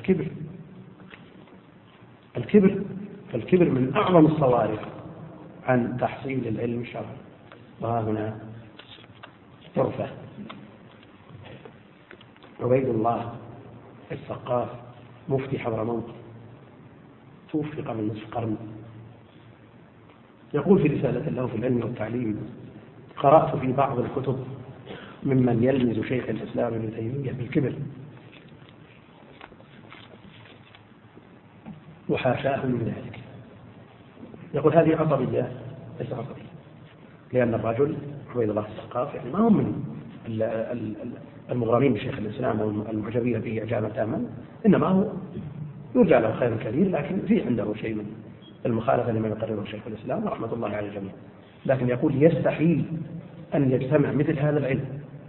الكبر من أعظم الصوارف عن تحصيل العلم الشرعي. وها هنا طرفة عبيد الله الثقاف مفتي حضرموت توفي قبل نصف قرن، يقول في رسالة له في العلم والتعليم: قرأت في بعض الكتب ممن يلمز شيخ الإسلام ابن تيمية بالكبر، وحاشاه من ذلك. يقول هذه عصبية، ليس عصبية، لأن الرجل عبيد الله الثقاف يعني ما هم من المغرمين بشيخ الإسلام والمعجبين به إعجابا تاما، إنما هو يرجى له خير كثير، لكن في عنده شيء من المخالفة لما يقرره شيخ الإسلام ورحمة الله على الجميع. لكن يقول يستحيل أن يجتمع مثل هذا العلم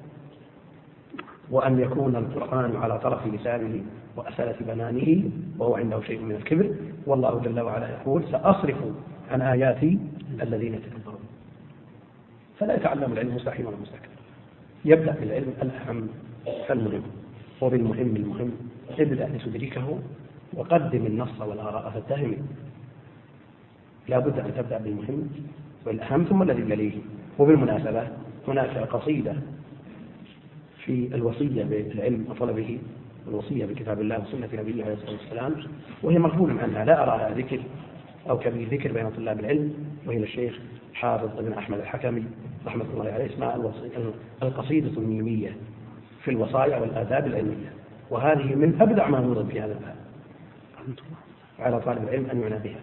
وأن يكون القرآن على طرف لسانه وأسلة بنانه وهو عنده شيء من الكبر. والله جل وعلا يقول: سأصرف عن آياتي الذين يتكبرون. فلا يتعلم العلم مستحيل ولا مستكبر، يبدأ بالعلم الأهم فالمهم، وبالمهم المهم ابدأ لتدركه، وقدم النص والآراء فاتهم. لا بد أن تبدأ بالمهم والأهم ثم الذي يليه. وبالمناسبة هناك قصيدة في الوصية بالعلم وطلبه، الوصية بكتاب الله وسنة نبيه عليه الصلاة والسلام، وهي مقبول عنها، لا أراها ذكر أو كبير ذكر بين طلاب العلم، وهي للشيخ حافظ بن أحمد الحكمي رحمة الله عليه، اسمها القصيدة الميمية في الوصايا والآداب العلمية، وهذه من أبدع ما نوضب في هذا الباب، على طالب العلم أن يعنى بها.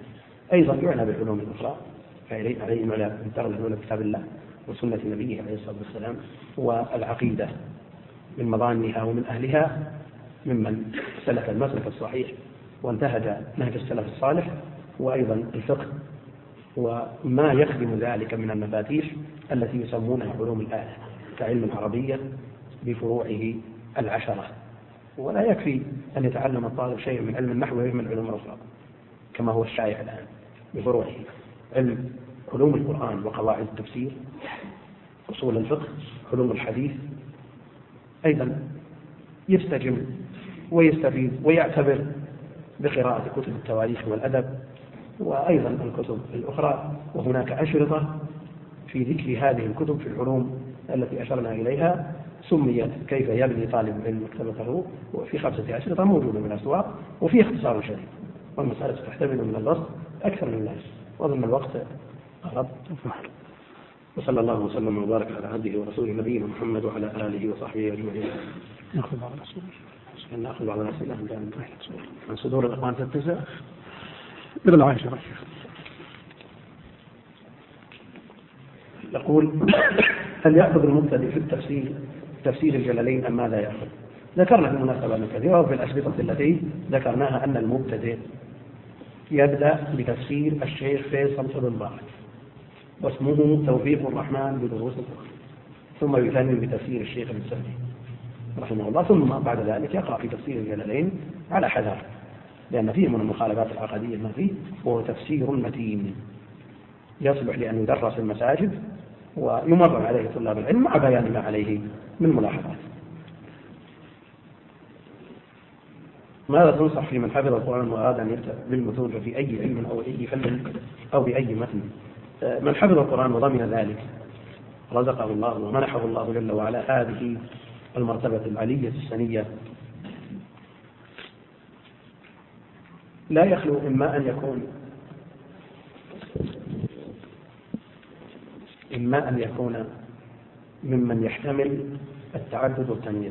أيضا يعنى بالعلوم الأخرى، فعليه يعنى بالعلوم كتاب الله وسنة نبيه عليه الصلاة والسلام، والعقيدة من مظانها ومن أهلها ممن سلك المسلك الصحيح وانتهج نهج السلف الصالح، وأيضا الفقه وما يخدم ذلك من المفاتيح التي يسمونها علوم الآلة كعلم العربية بفروعه 10. ولا يكفي أن يتعلم الطالب شيء من علم النحو ويهمل العلوم الأخرى كما هو الشائع الآن بفروعه، علوم القرآن وقواعد التفسير، أصول الفقه، علوم الحديث، أيضا يستجم ويستفيد ويعتبر بقراءة كتب التواريخ والأدب وأيضا الكتب الأخرى. وهناك أشرطة في ذكر هذه الكتب في العلوم التي أشرنا إليها سميت كيف يبني طالب العلم مكتبته، وفي 5 أشرطة موجودة من الأسواق وفي اختصار شديد، والمسألة تحتمل من الوقت أكثر من الناس، وأظن الوقت قرب. وصلى الله وسلم وبارك على عبده ورسوله نبينا محمد وعلى آله وصحبه أجمعين. نأخذ بعض الأسئلة عن صدور الإخوان 6 بالله عايشة. يقول: هل يأخذ المبتدئ في تفسير الجلالين أم ماذا يأخذ؟ ذكرنا في مناسبة كثيرة وفي الأشرطة التي ذكرناها أن المبتدئ يبدأ بتفسير الشيخ فيصل بن باز واسمه توفيق الرحمن بدروس القرآن، ثم يكمل بتفسير الشيخ ابن سعدي رحمه الله، ثم بعد ذلك يقرأ في تفسير الجلالين على حذر، لأن فيه من المخالفات العقدية ما فيه، وهو تفسير متين يصلح لأن يدرس في المساجد ويمر عليه طلاب العلم مع بيان ما عليه من ملاحظات. ماذا تنصح في من حفظ القرآن وأراد أن يبدأ بالمتون في أي علم أو أي فن أو بأي متن؟ من حفظ القرآن وضمن ذلك رزقه الله ومنحه الله جل وعلا هذه المرتبة العلية السنية، لا يخلو إما أن يكون ممن يحتمل التعدد والتنويع،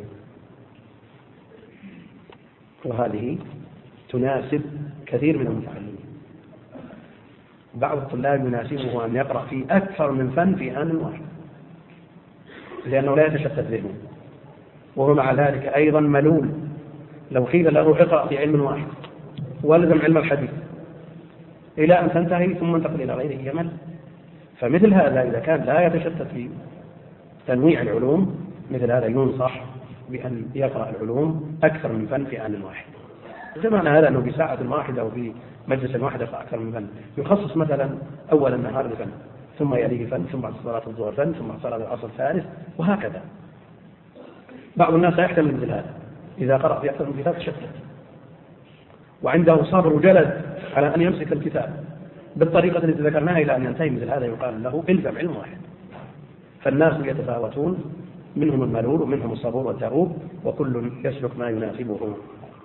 وهذه تناسب كثير من المتعلمين. بعض الطلاب يناسبه أن يقرأ في أكثر من فن في آن واحد لأنه لا يتشتت ذهنه، وهو مع ذلك أيضا ملول. لو قيل له اقرأ في علم واحد ولزم علم الحديث إلى أن تنتهي ثم انتقل إلى غيره يمل. فمثل هذا إذا كان لا يتشتت في تنويع العلوم، مثل هذا ينصح بأن يقرأ العلوم أكثر من فن في آن واحد. زمان هذا أنه بساعة واحدة أو في مجلس واحد يقرأ أكثر من فن، يخصص مثلا أول النهار لفن، ثم يليه فن، ثم بعد صلاة الظهر فن، ثم بعد صلاة العصر ثالث، وهكذا. بعض الناس لا يحتمل مثل هذا، إذا قرأ في أكثر من كتاب تشتت، وعنده صبر وجلد على أن يمسك الكتاب بالطريقة التي ذكرناها إلى أن ينتهي. مثل هذا يقال له الزم علم واحد. فالناس يتفاوتون، منهم الملول ومنهم الصبور والجروب، وكل يسلك ما يناسبه.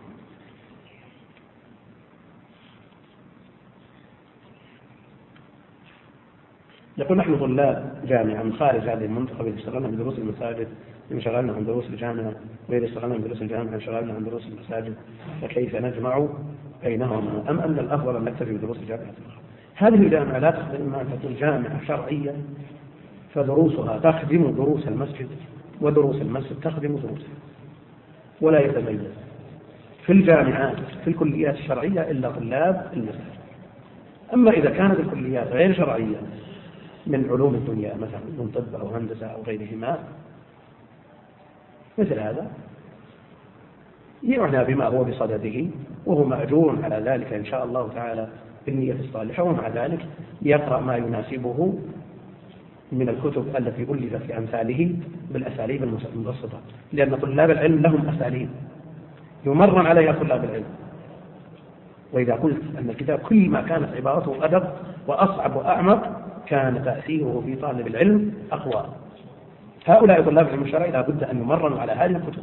يقول: نحن طلاب جامعة من خارج هذه المنطقة يشتغلنا من دروس المساجد، انشغلنا عن دروس الجامعة، وإذا اشتغلنا من دروس الجامعة انشغلنا عن دروس المساجد، فكيف نجمع بينهما؟ أم أن الأفضل أن نكتفي بدروس الجامعة؟ هذه الجامعة لا تخدم أن تكون جامعة شرعية فدروسها تخدم دروس المسجد ودروس المسجد تخدم دروسها، ولا يتميز في الجامعات في الكليات الشرعية إلا طلاب المساجد. أما إذا كانت الكليات غير شرعية من علوم الدنيا مثلا من طب أو هندسة أو غيرهما، مثل هذا يعنى بما هو بصدده، وهو مأجور على ذلك إن شاء الله تعالى بالنية الصالحة، ومع ذلك يقرأ ما يناسبه من الكتب التي ألفت في أمثاله بالأساليب المبسطة، لأن طلاب العلم لهم أساليب يمرن عليها طلاب العلم. وإذا قلت أن الكتاب كل ما كانت عبارته أدب وأصعب وأعمق كان تأثيره في طالب العلم أقوى. هؤلاء طلاب العلم الشرعي لا بد أن يمرنوا على هذه الكتب.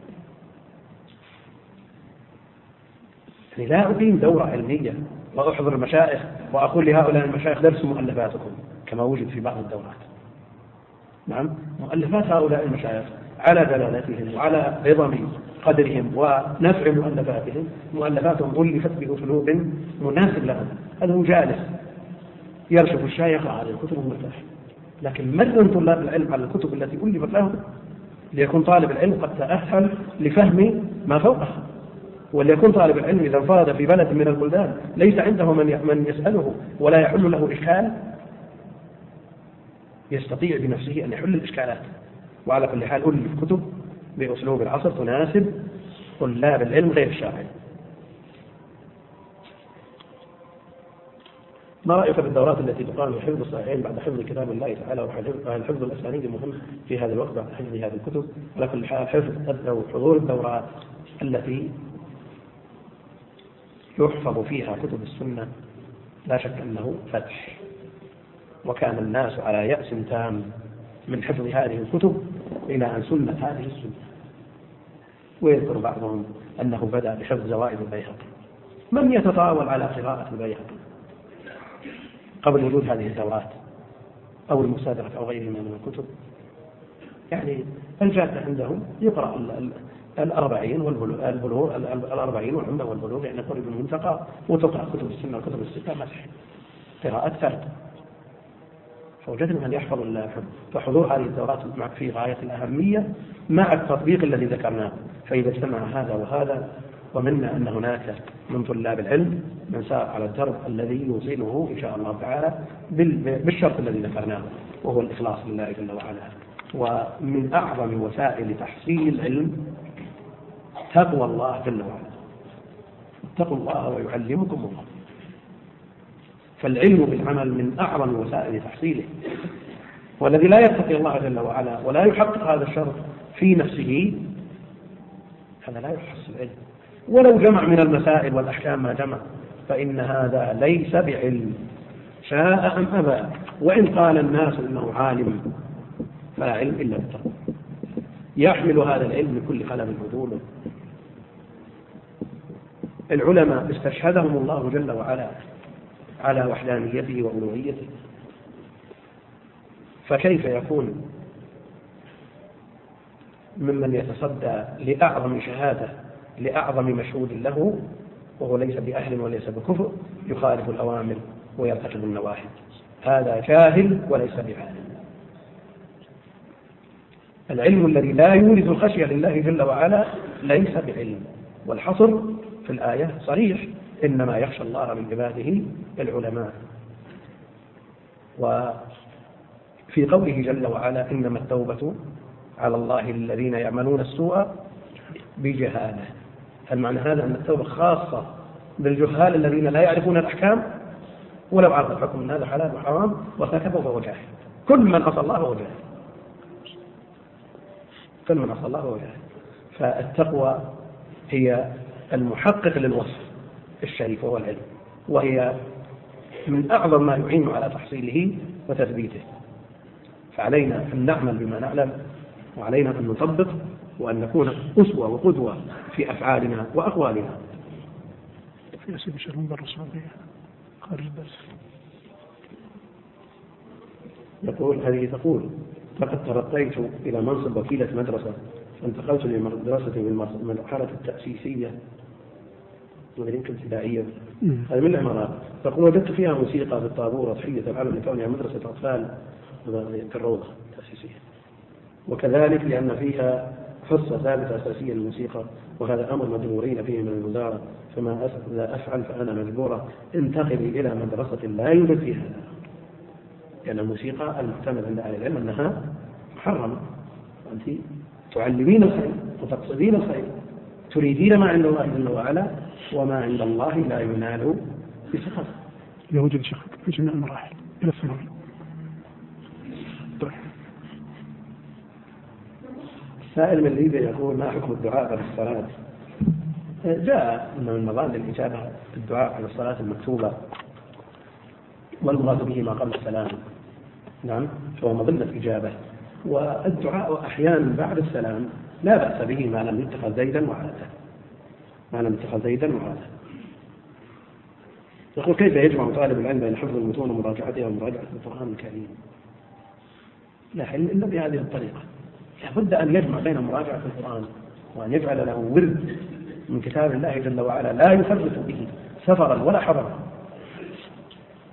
يعني لا أقيم دورة علمية وأحضر المشايخ وأقول لهؤلاء المشايخ درسوا مؤلفاتكم كما وجد في بعض الدورات. نعم، مؤلفات هؤلاء المشايخ على دلالتهم وعلى عظم قدرهم ونفع مؤلفاتهم، مؤلفاتهم ألفت بأسلوب مناسب لهم، هذا هو جالس يرشف الشاي يقرأ هذه الكتب ومرتاح. لكن مرن طلاب العلم على الكتب التي ألفت لهم ليكون طالب العلم قد تأهل لفهم ما فوقه، وليكون طالب العلم إذا انفرد في بلد من البلدان ليس عنده من يسأله ولا يحل له إشكال يستطيع بنفسه أن يحل الإشكالات. وعلى كل حال ألف كتب بأسلوب العصر تناسب طلاب العلم غير الشافعي. ما رأيك بالدورات التي تقام لحفظ الصحيحين بعد حفظ كتاب الله تعالى؟ وهل حفظ الأسانيد مهم في هذا الوقت بعد حفظ هذه الكتب؟ على كل حال حضور الدورات التي يحفظ فيها كتب السنة لا شك أنه فتح، وكان الناس على يأس تام من حفظ هذه الكتب إلى أن سنت هذه السنة. ويذكر بعضهم أنه بدأ بحفظ زوائد البيهقي. من يتطاول على قراءة البيهقي قبل وجود هذه الدورات أو المستدرك أو غيرها من الكتب؟ يعني الجادة عندهم يقرأ الأربعين والبلوغ، الأربعين والعمدة والبلوغ، يعني قرب المنتقى، وتقرأ كتب السنة وكتب الستة مسح قراءة فرد. فوجدنا من يحفظ الحفظ. فحضور هذه الدورات في غاية الأهمية مع التطبيق الذي ذكرناه. فإذا اجتمع هذا وهذا، ومنا أن هناك من طلاب العلم من سار على الدرب الذي يوصله إن شاء الله تعالى بالشرط الذي ذكرناه، وهو الإخلاص لله جل وعلا. ومن أعظم وسائل تحصيل العلم تقوى الله جل وعلا. اتقوا الله ويعلمكم الله. فالعلم بالعمل من أعظم وسائل تحصيله، والذي لا يتقي الله جل وعلا ولا يحقق هذا الشرط في نفسه هذا لا يحصل العلم، ولو جمع من المسائل والأحكام ما جمع فإن هذا ليس بعلم شاء أم أبى. وإن قال الناس إنه عالم فلا علم إلا بالتقوى. يحمل هذا العلم لكل قلم عدول. العلماء استشهدهم الله جل وعلا على وحدانيته وألوهيته، فكيف يكون ممن يتصدى لأعظم شهادة لأعظم مشهود له وهو ليس بأهل وليس بكفر يخالف الأوامر ويرتكب النواهي؟ هذا جاهل وليس بعالم. العلم الذي لا يورث الخشية لله جل وعلا ليس بعلم. والحصر في الآية صريح: إنما يخشى الله من عباده العلماء. وفي قوله جل وعلا: إنما التوبة على الله للذين يعملون السوء بجهالة. هل معنى هذا أن التوبة خاصة بالجهال الذين لا يعرفون الأحكام؟ ولو عرف الحكم من هذا حلال وحرام وسكبه فهو جاهل. كل من عصى الله فهو جاهل. كل من عصى الله فهو جاهل. فالتقوى هي المحقق للوصف الشريف وهو العلم، وهي من أعظم ما يعين على تحصيله وتثبيته. فعلينا أن نعمل بما نعلم، وعلينا أن نطبق، وأن نكون أسوة وقدوة في أفعالنا وأقوالنا. في أسئلة شرهم بالرسولية خارج الدرس. يقول هذه تقول: لقد ترقيت إلى منصب وكيلة مدرسة، فانتقلت لمدرسة من المرحلة التأسيسية يمكن ابتدائية، هذه من العمارات. تقول: وجدت فيها موسيقى بالطابور وتحية العلم لكونها مدرسة أطفال في الروضة التأسيسية، وكذلك لأن فيها حصة ثابتة أساسية للموسيقى، وهذا أمر مجبورين فيه من الوزارة، فما لا أفعل فأنا مجبورة انتقلي إلى مدرسة لا يوجد فيها، لأن الموسيقى المعتمد عند أهل العلم أنها محرمة، وأنت تعلمين الخير وتقصدين الخير، تريدين ما عند الله جل وعلا، وما عند الله لا ينال بسخط. يوجد شيخ في جميع المراحل إلى الثانوي. سائل من ليبيا يقول: ما حكم الدعاء بعد الصلاة؟ جاء أن من مظان الإجابة الدعاء على الصلاة المكتوبة، والمراد به ما قبل السلام، نعم، فهو مظنة إجابة. والدعاء أحيانا بعد السلام لا بأس به ما لم يتخذ زيدا وعادة، ما لم يتخذ زيدا وعادة. يقول: كيف يجمع طالب العلم بين حفظ المتون ومراجعتها ومراجعة القرآن الكريم؟ لا حل إلا بهذه الطريقة. لابد أن يجمع بين مراجعة القرآن وأن يجعل له ورد من كتاب الله جل وعلا لا يفرط به سفرا ولا حضرا،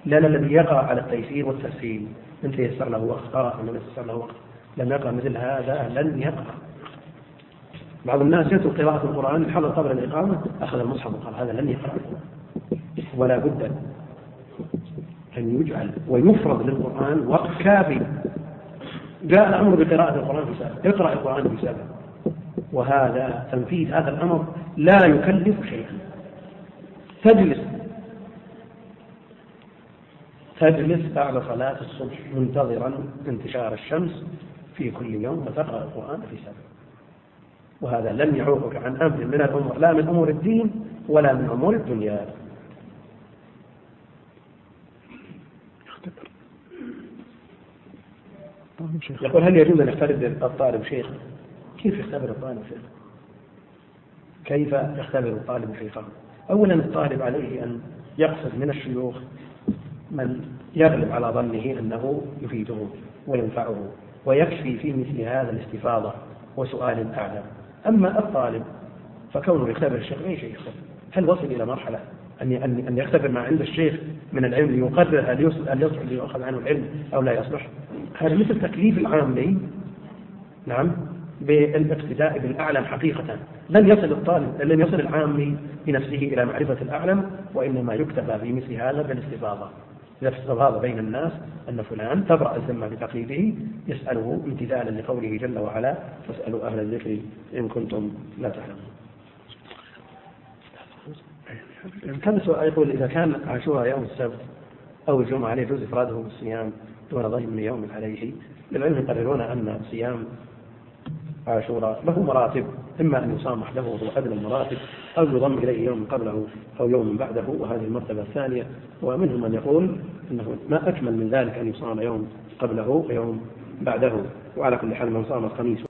لأن الذي يقرأ على التيسير والتسهيل من تيسر له وقت قرأ ومن تيسر له وقت لم يقرأ مثل هذا لن يقرأ. بعض الناس يترك قراءة القرآن حضر قبل الإقامة أخذ المصحف وقال هذا لن يقرأ، ولا بد أن يجعل ويفرض للقرآن وقت كافي. جاء الأمر بقراءة القرآن في سابق، اقرأ القرآن في سابق، وهذا تنفيذ هذا الأمر لا يكلف شيئا. تجلس بعد صلاة الصبح منتظرا انتشار الشمس في كل يوم وتقرأ القرآن في سابق، وهذا لن يعوقك عن أمر من الأمور، لا من أمور الدين ولا من أمور الدنيا. يقول هل يجوز أن يختبر الطالب شيخ؟ كيف يختبر الطالب شيخ؟ كيف يختبر الطالب شيخه؟ أولا الطالب عليه أن يقصد من الشيوخ من يغلب على ظنه أنه يفيده وينفعه، ويكفي في مثل هذا الاستفاضة وسؤال أعلى. أما الطالب فكونه يختبر الشيخ أي شيء يختبر، هل وصل إلى مرحلة أن يختبر ما عند الشيخ من العلم ليقرر هل يصلح ليأخذ عنه العلم أو لا يصلح؟ هذا مثل تكليف العامي نعم بالاقتداء بالأعلم حقيقة. لن يصل العامي بنفسه إلى معرفة الأعلم، وإنما يكتفى في مثل هذا بالاستفاضة. إذا استفاض بين الناس أن فلان تبرأ الذمة بتقليده يسأله امتثالا لقوله جل وعلا فاسألوا أهل الذكر إن كنتم لا تعلمون. كان سؤال يقول إذا كان عاشوراء يوم السبت أو الجمعة عليه يجوز إفراده بالصيام دون ضيم يوم عليه. للعلم يقررون أن صيام عاشوراء له مراتب، إما أن يصامح له وهو أدنى المراتب أو يضم إليه يوم قبله أو يوم بعده، وهذه المرتبة الثانية. ومنهم من يقول أنه ما أكمل من ذلك أن يصام يوم قبله ويوم بعده. وعلى كل حال من صام الخميس